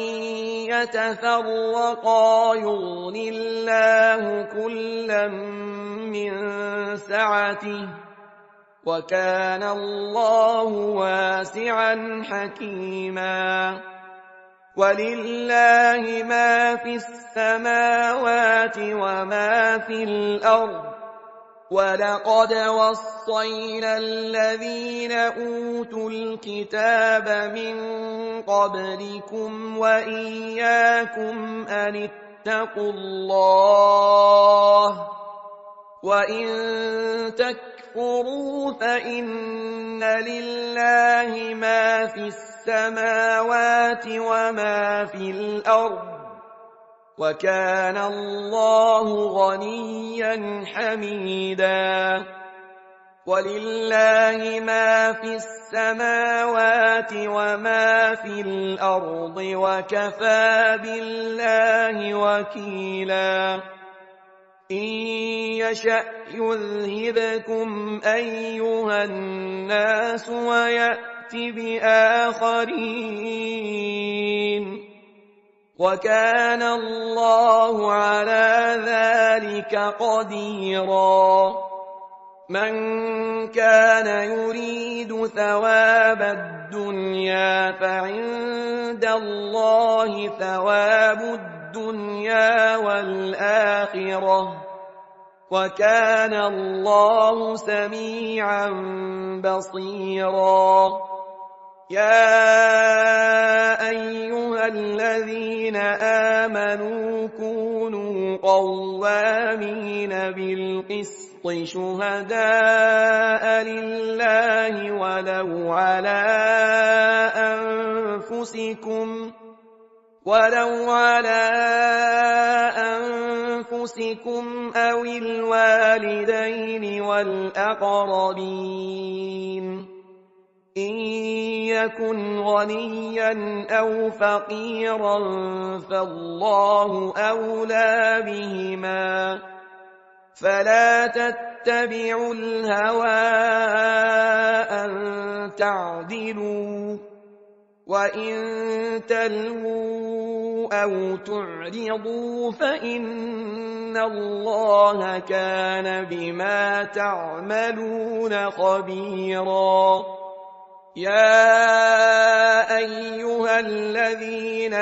يتفرقا يغن الله كلا من سعته، وكان الله واسعا حكيما. ولله ما في السماوات وما في الأرض، ولقد وصينا الذين أوتوا الكتاب من قبلكم وإياكم أن اتقوا الله، وإن تكفروا فإن لله ما في السماوات وما في الأرض، وكان الله غنيا حميدا. ولله ما في السماوات وما في الأرض، وكفى بالله وكيلا. إن يشأ يذهبكم أيها الناس ويأت بآخرين، وكان الله على ذلك قديرا. من كان يريد ثواب الدنيا فعند الله ثواب الدنيا والآخرة، وكان الله سميعا بصيرا. يا أيها الذين آمنوا كونوا قوامين بالقسط شهداء لله ولو على أنفسكم أو الوالدين والأقربين، إن يكن غنيا أو فقيرا فالله أولى بهما، فلا تتبعوا الهوى أن تعدلوا، وإن تلووا أو تعرضوا فإن الله كان بما تعملون خبيرا. يا أيها الذين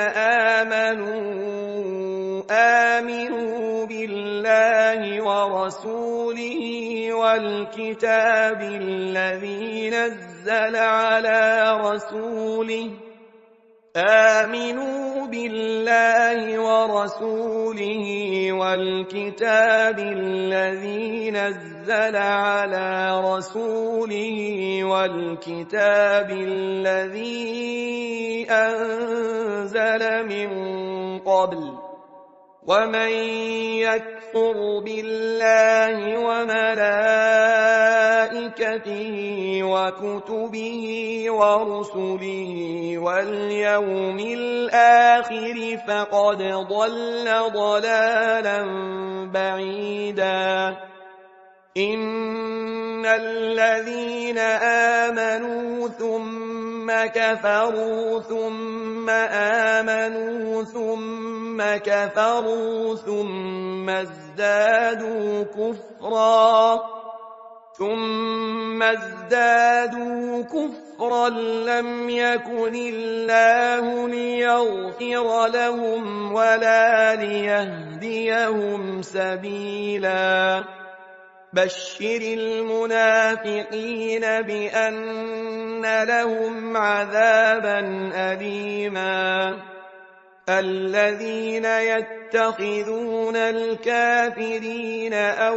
آمنوا بالله ورسوله والكتاب الذي نزل على رسوله، آمنوا بالله ورسوله والكتاب الذي نزل على رسوله والكتاب الذي أنزل من قبل، ومن يكفر بالله وملائكته وكتبه ورسله واليوم الآخر فقد ضل ضلالا بعيدا. إن الذين آمنوا ثم كفروا ثم آمنوا ثم كفروا ثم ازدادوا كفرا لم يكن الله ليغفر لهم ولا ليهديهم سبيلا بشر المنافقين بأن لهم عذابا أليما الذين يتخذون الكافرين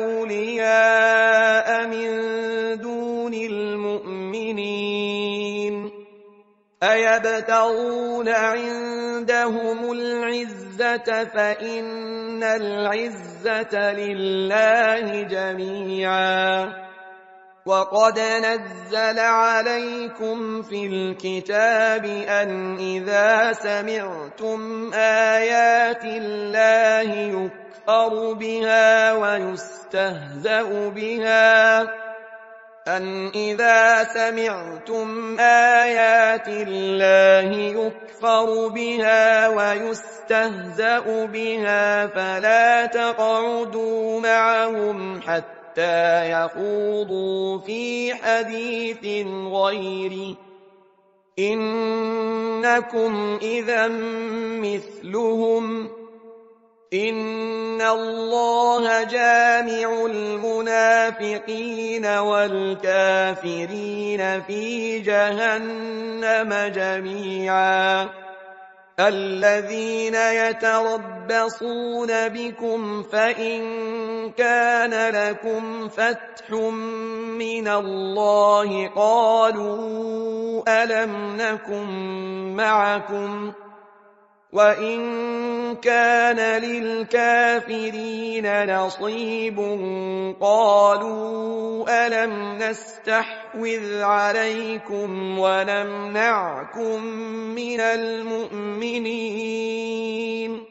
أولياء من دون المؤمنين أيبتغون عندهم العزة فإن العزة لله جميعا وقد نزل عليكم في الكتاب أن إذا سمعتم آيات الله يكفر بها ويستهزأ بها فلا تقعدوا معهم حتى يخوضوا في حديث غيره إنكم إذا مثلهم إن الله جامع المنافقين والكافرين في جهنم جميعا الذين يتربصون بكم فإن كان لكم فتح من الله قالوا ألم نكن معكم وإن كان للكافرين نصيب قالوا ألم نستحوذ عليكم ونمنعكم من المؤمنين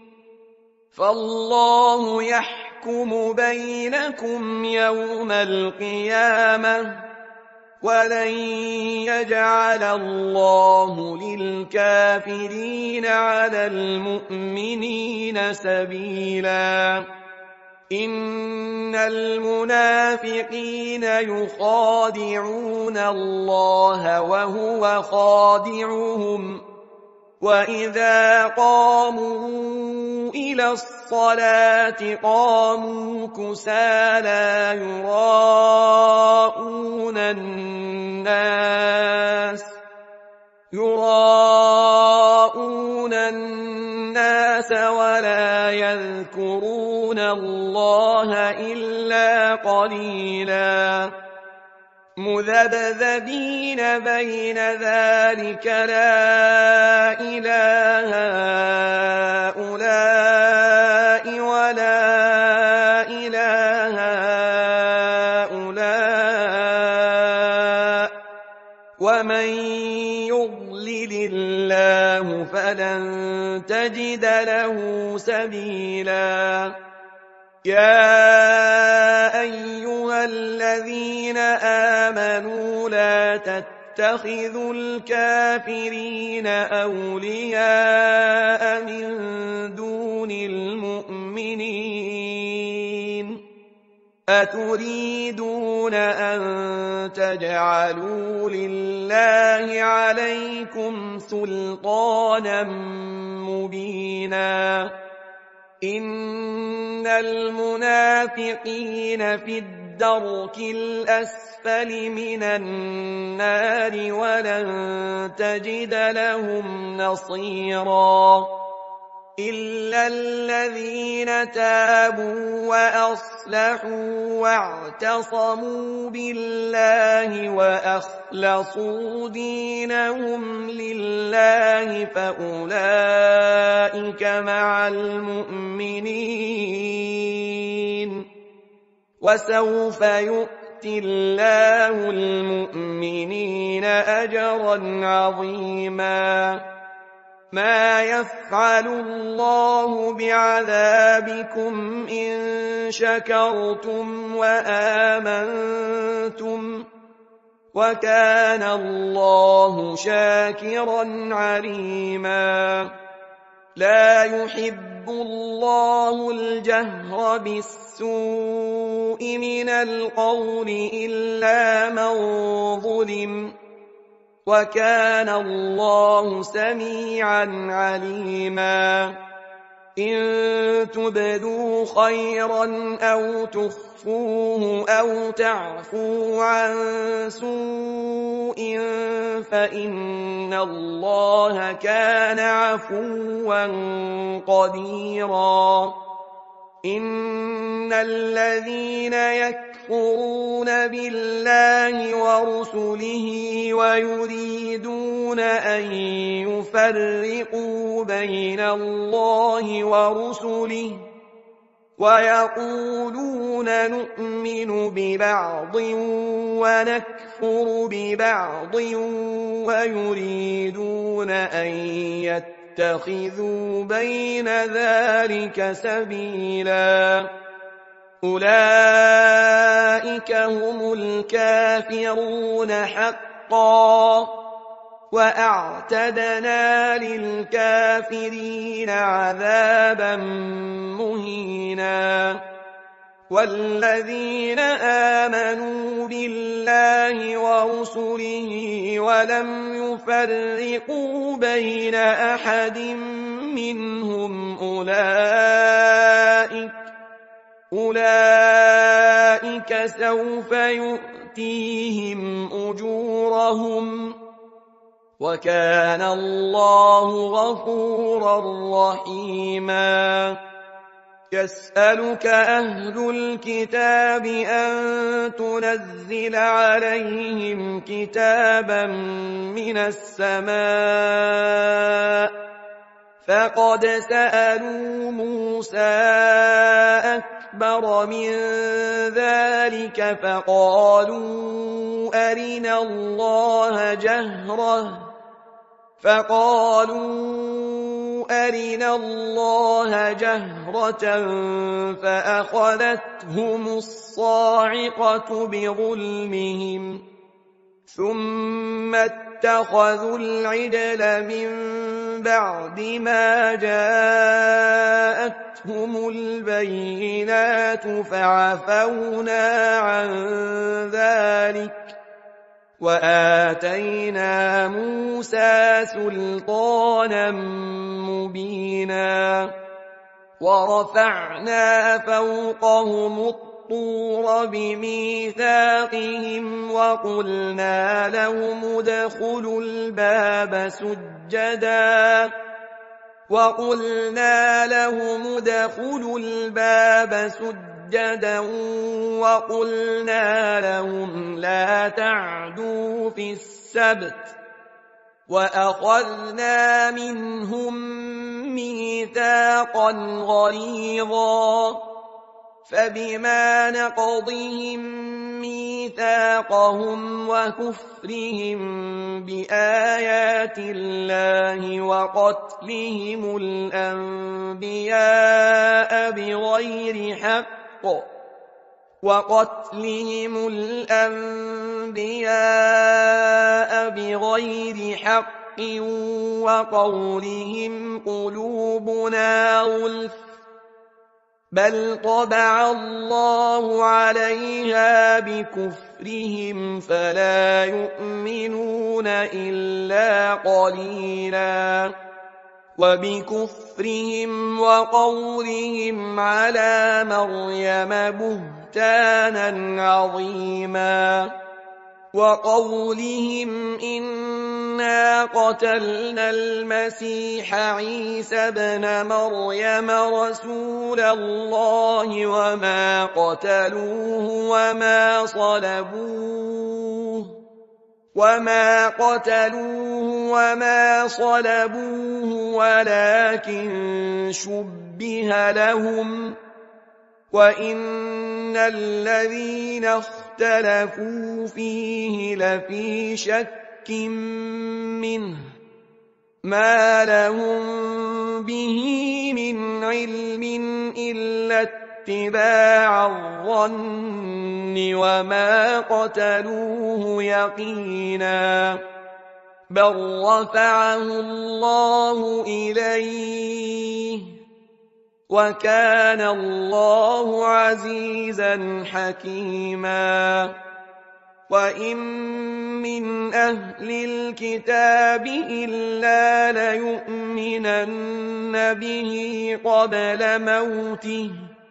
فالله يحكم بينكم يوم القيامة ولن يجعل الله للكافرين على المؤمنين سبيلا إن المنافقين يخادعون الله وهو خادعهم وإذا قاموا إلى الصلاة قاموا كسالى يراءون الناس ولا يذكرون الله إلا قليلا مذبذبين بين ذلك لا إله هؤلاء ولا إله هؤلاء ومن يضلل الله فلن تجد له سبيلا يا أيها الذين آمنوا لا تتخذوا الكافرين أولياء من دون المؤمنين أتريدون أن تجعلوا لله عليكم سلطانا مبينا إن المنافقين في الدرك الأسفل من النار ولن تجد لهم نصيرا إلا الذين تابوا وأصلحوا واعتصموا بالله وأخلصوا دينهم لله فأولئك مع المؤمنين وسوف يؤتي الله المؤمنين أجرا عظيما ما يفعل الله بعذابكم إن شكرتم وآمنتم وكان الله شاكرا عليما لا يحب الله الجهر بالسوء من القول إلا من ظلم وكان الله سميعا عليما إن تبدوا خيرا أو تخفوه أو تعفوا عن سوء فإن الله كان عفوا قديرا إن الذين يكفرون بالله ورسله ويريدون أن يفرقوا بين الله ورسله ويقولون نؤمن ببعض ونكفر ببعض ويريدون أن يتخذوا بين ذلك سبيلا أولئك هم الكافرون حقا وأعتدنا للكافرين عذابا مهينا والذين آمنوا بالله ورسله ولم يفرقوا بين أحد منهم أولئك سوف يؤتيهم أجورهم وكان الله غفورا رحيما يسألك أهل الكتاب أن تنزل عليهم كتابا من السماء فقد سألوا موسى أكبر من ذلك فقالوا أرنا الله جهرة فأخذتهم الصاعقة بظلمهم ثم اتخذوا العجل من بعد ما جاءتهم البينات فعفونا عن ذلك وآتينا موسى سلطانا مبينا ورفعنا فوقهم الطور بميثاقهم وقلنا لهم ادخلوا الباب سجدا وقلنا لهم لا تعدوا في السبت وأخذنا منهم ميثاقا غليظا فبما نقضهم ميثاقهم وكفرهم بآيات الله وقتلهم الأنبياء بغير حق وقولهم قلوبنا غلف بل طبع الله عليها بكفرهم فلا يؤمنون إلا قليلا وبكفرهم وقولهم على مريم بهتانا عظيما وقولهم إنا قتلنا المسيح عيسى ابن مريم رسول الله وما قتلوه وما صلبوه ولكن شبه لهم وإن الذين اختلفوا فيه لفي شك منه ما لهم به من علم إلا اتباع الظن وما قتلوه يقينا بل رفعه الله إليه وكان الله عزيزا حكيما وإن من أهل الكتاب إلا ليؤمنن به قبل موته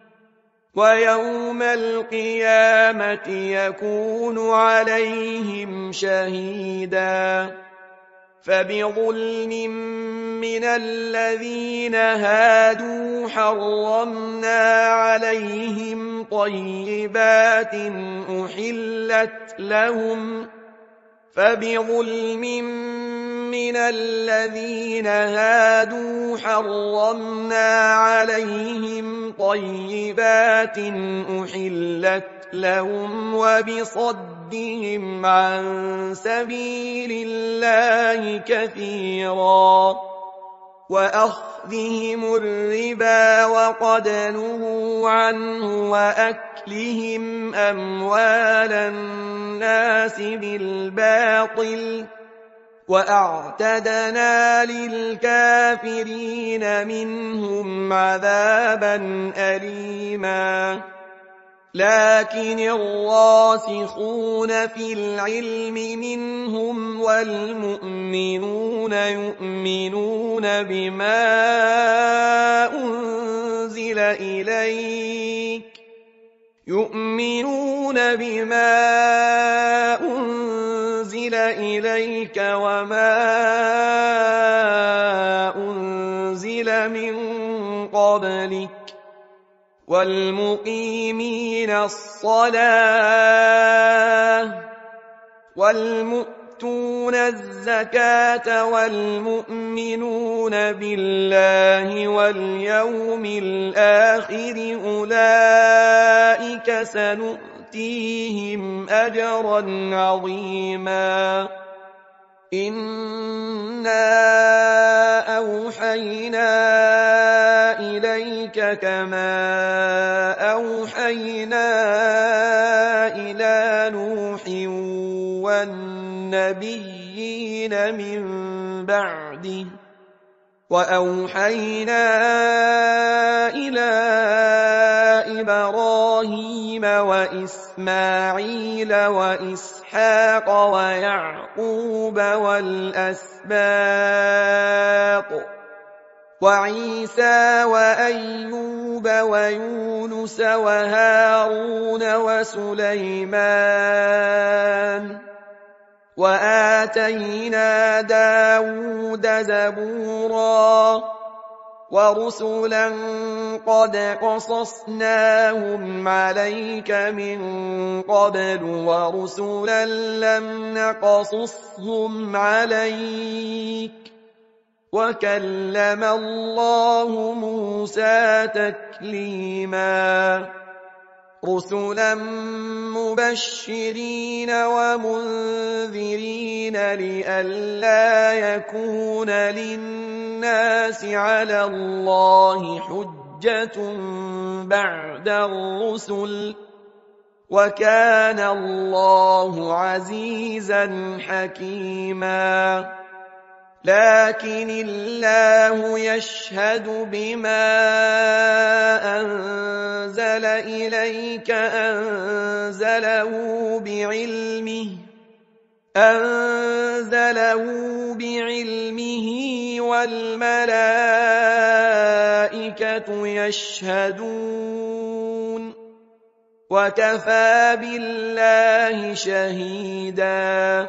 ويوم القيامة يكون عليهم شهيدا فبظلم من الذين هادوا حرمنا عليهم طيبات أحلت لهم فبظلم من الذين هادوا حرمنا عليهم طيبات أحلت لهم وبصدهم عن سبيل الله كثيرا وأخذهم الربا وقد نهوا عنه وأكلهم أموال الناس بالباطل وأعتدنا للكافرين منهم عذابا أليما لكن الراسخون في العلم منهم والمؤمنون يؤمنون بما أنزل إليك وما أنزل من قبلك والمقيمين الصلاة والمؤتون الزكاة والمؤمنون بالله واليوم الآخر أولئك سنؤتيهم أجرا عظيما إنا أوحينا إليك كما أوحينا إلى نوح والنبيين من بعده وأوحينا إلى إبراهيم وإسماعيل وإسحاق ويعقوب والأسباط وعيسى وأيوب ويونس وهارون وسليمان وآتينا داود زبورا ورسلا قد قصصناهم عليك من قبل ورسلا لم نقصصهم عليك وكلم الله موسى تكليما رسلا مبشرين ومنذرين لئلا يكون للناس على الله حجة بعد الرسل وكان الله عزيزا حكيما لكن الله يشهد بما أنزل إليك أنزله بعلمه والملائكة يشهدون وكفى بالله شهيدا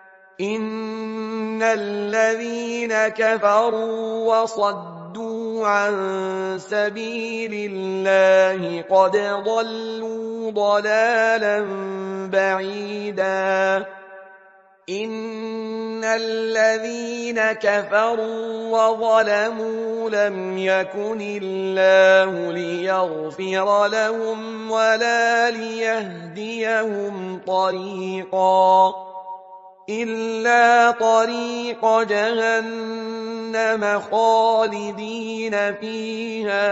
إن الذين كفروا وصدوا عن سبيل الله قد ضلوا ضلالا بعيدا إن الذين كفروا وظلموا لم يكن الله ليغفر لهم ولا ليهديهم طريقا إلا طريق جهنم خالدين فيها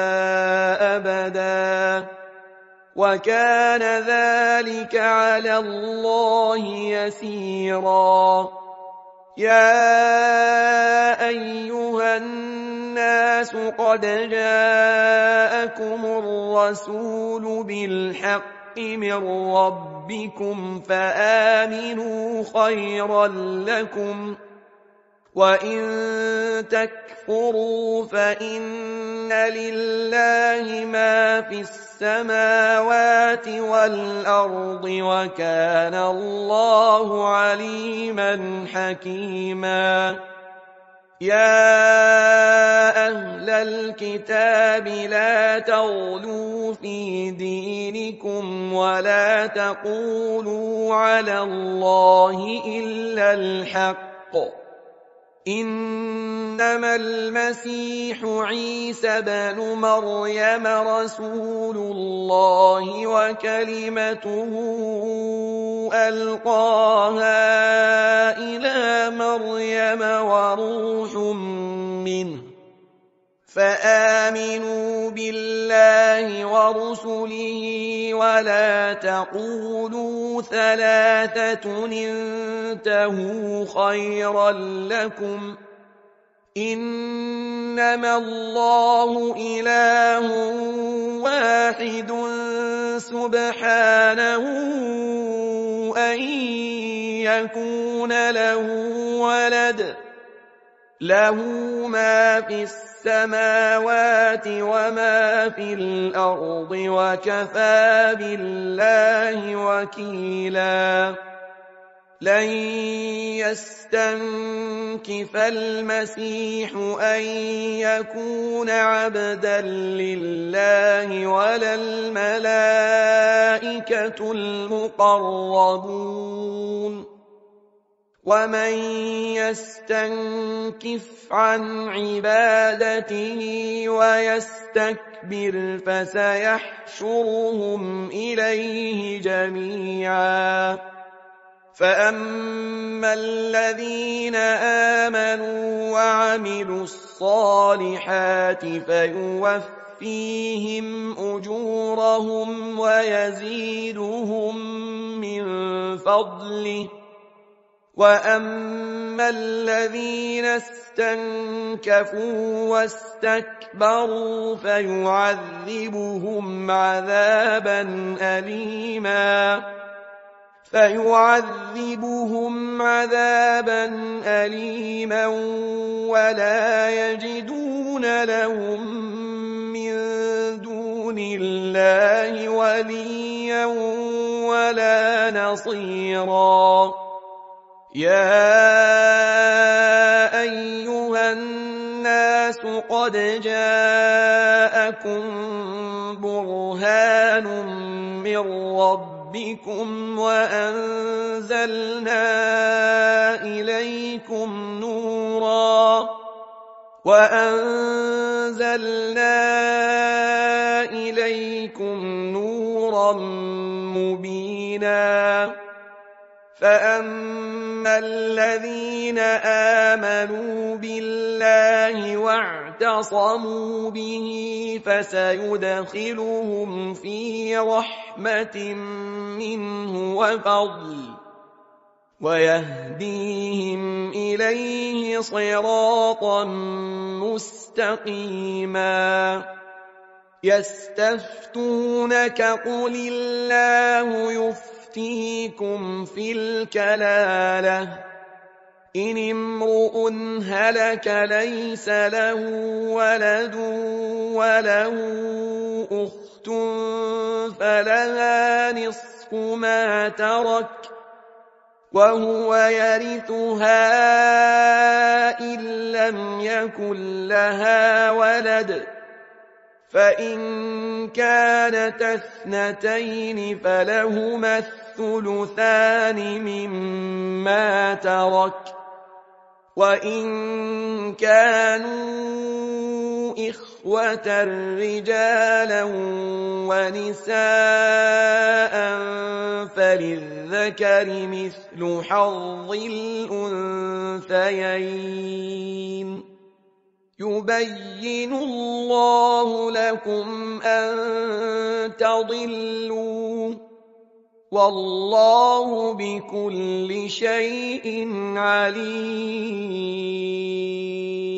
أبدا وكان ذلك على الله يسيرا يا أيها الناس قد جاءكم الرسول بالحق من ربكم فآمنوا خيرا لكم وإن تكفروا فإن لله ما في السماوات والأرض وكان الله عليما حكيما يا أهل الكتاب لا تغلوا في دينكم ولا تقولوا على الله إلا الحق إنما المسيح عيسى بن مريم رسول الله وكلمته ألقاها إلى مريم وروح منه فآمنوا بالله ورسله ولا تقولوا ثلاثة انتهوا خيرا لكم إنما الله إله واحد سبحانه أن يكون له ولد له ما في السماوات وما في الأرض وكفى بالله وكيلا لن يستنكف المسيح أن يكون عبدا لله ولا الملائكة المقربون ومن يستنكف عن عبادته ويستكبر فسيحشرهم إليه جميعا فأما الذين آمنوا وعملوا الصالحات فيوفيهم أجورهم ويزيدهم من فضله وأما الذين استنكفوا واستكبروا فيعذبهم عذابا أليما ولا يجدون لهم من دون الله وليا ولا نصيرا يا أيها الناس قد جاءكم برهان من ربكم وأنزلنا إليكم نورا مبينا فأما الذين آمنوا بالله واعتصموا به فسيدخلهم في رحمة منه وفضل ويهديهم إليه صراطا مستقيما يستفتونك قل الله يفتيكم في الكلالة إن امرؤ هلك ليس له ولد وله أخت فلها نصف ما ترك وهو يرثها إن لم يكن لها ولد فإن كانت اثنتين فلهما الثلثان مما ترك وإن كانوا نِسْوَةً رِجَالًا وَنِسَاءً فَلِلذَّكَرِ مِثْلُ حَظِّ الْأُنثَيَيْنِ ۗ يُبَيِّنُ اللَّهُ لَكُمْ أَن تَضِلُّوا ۗ وَاللَّهُ بِكُلِّ شَيْءٍ عَلِيمٌ.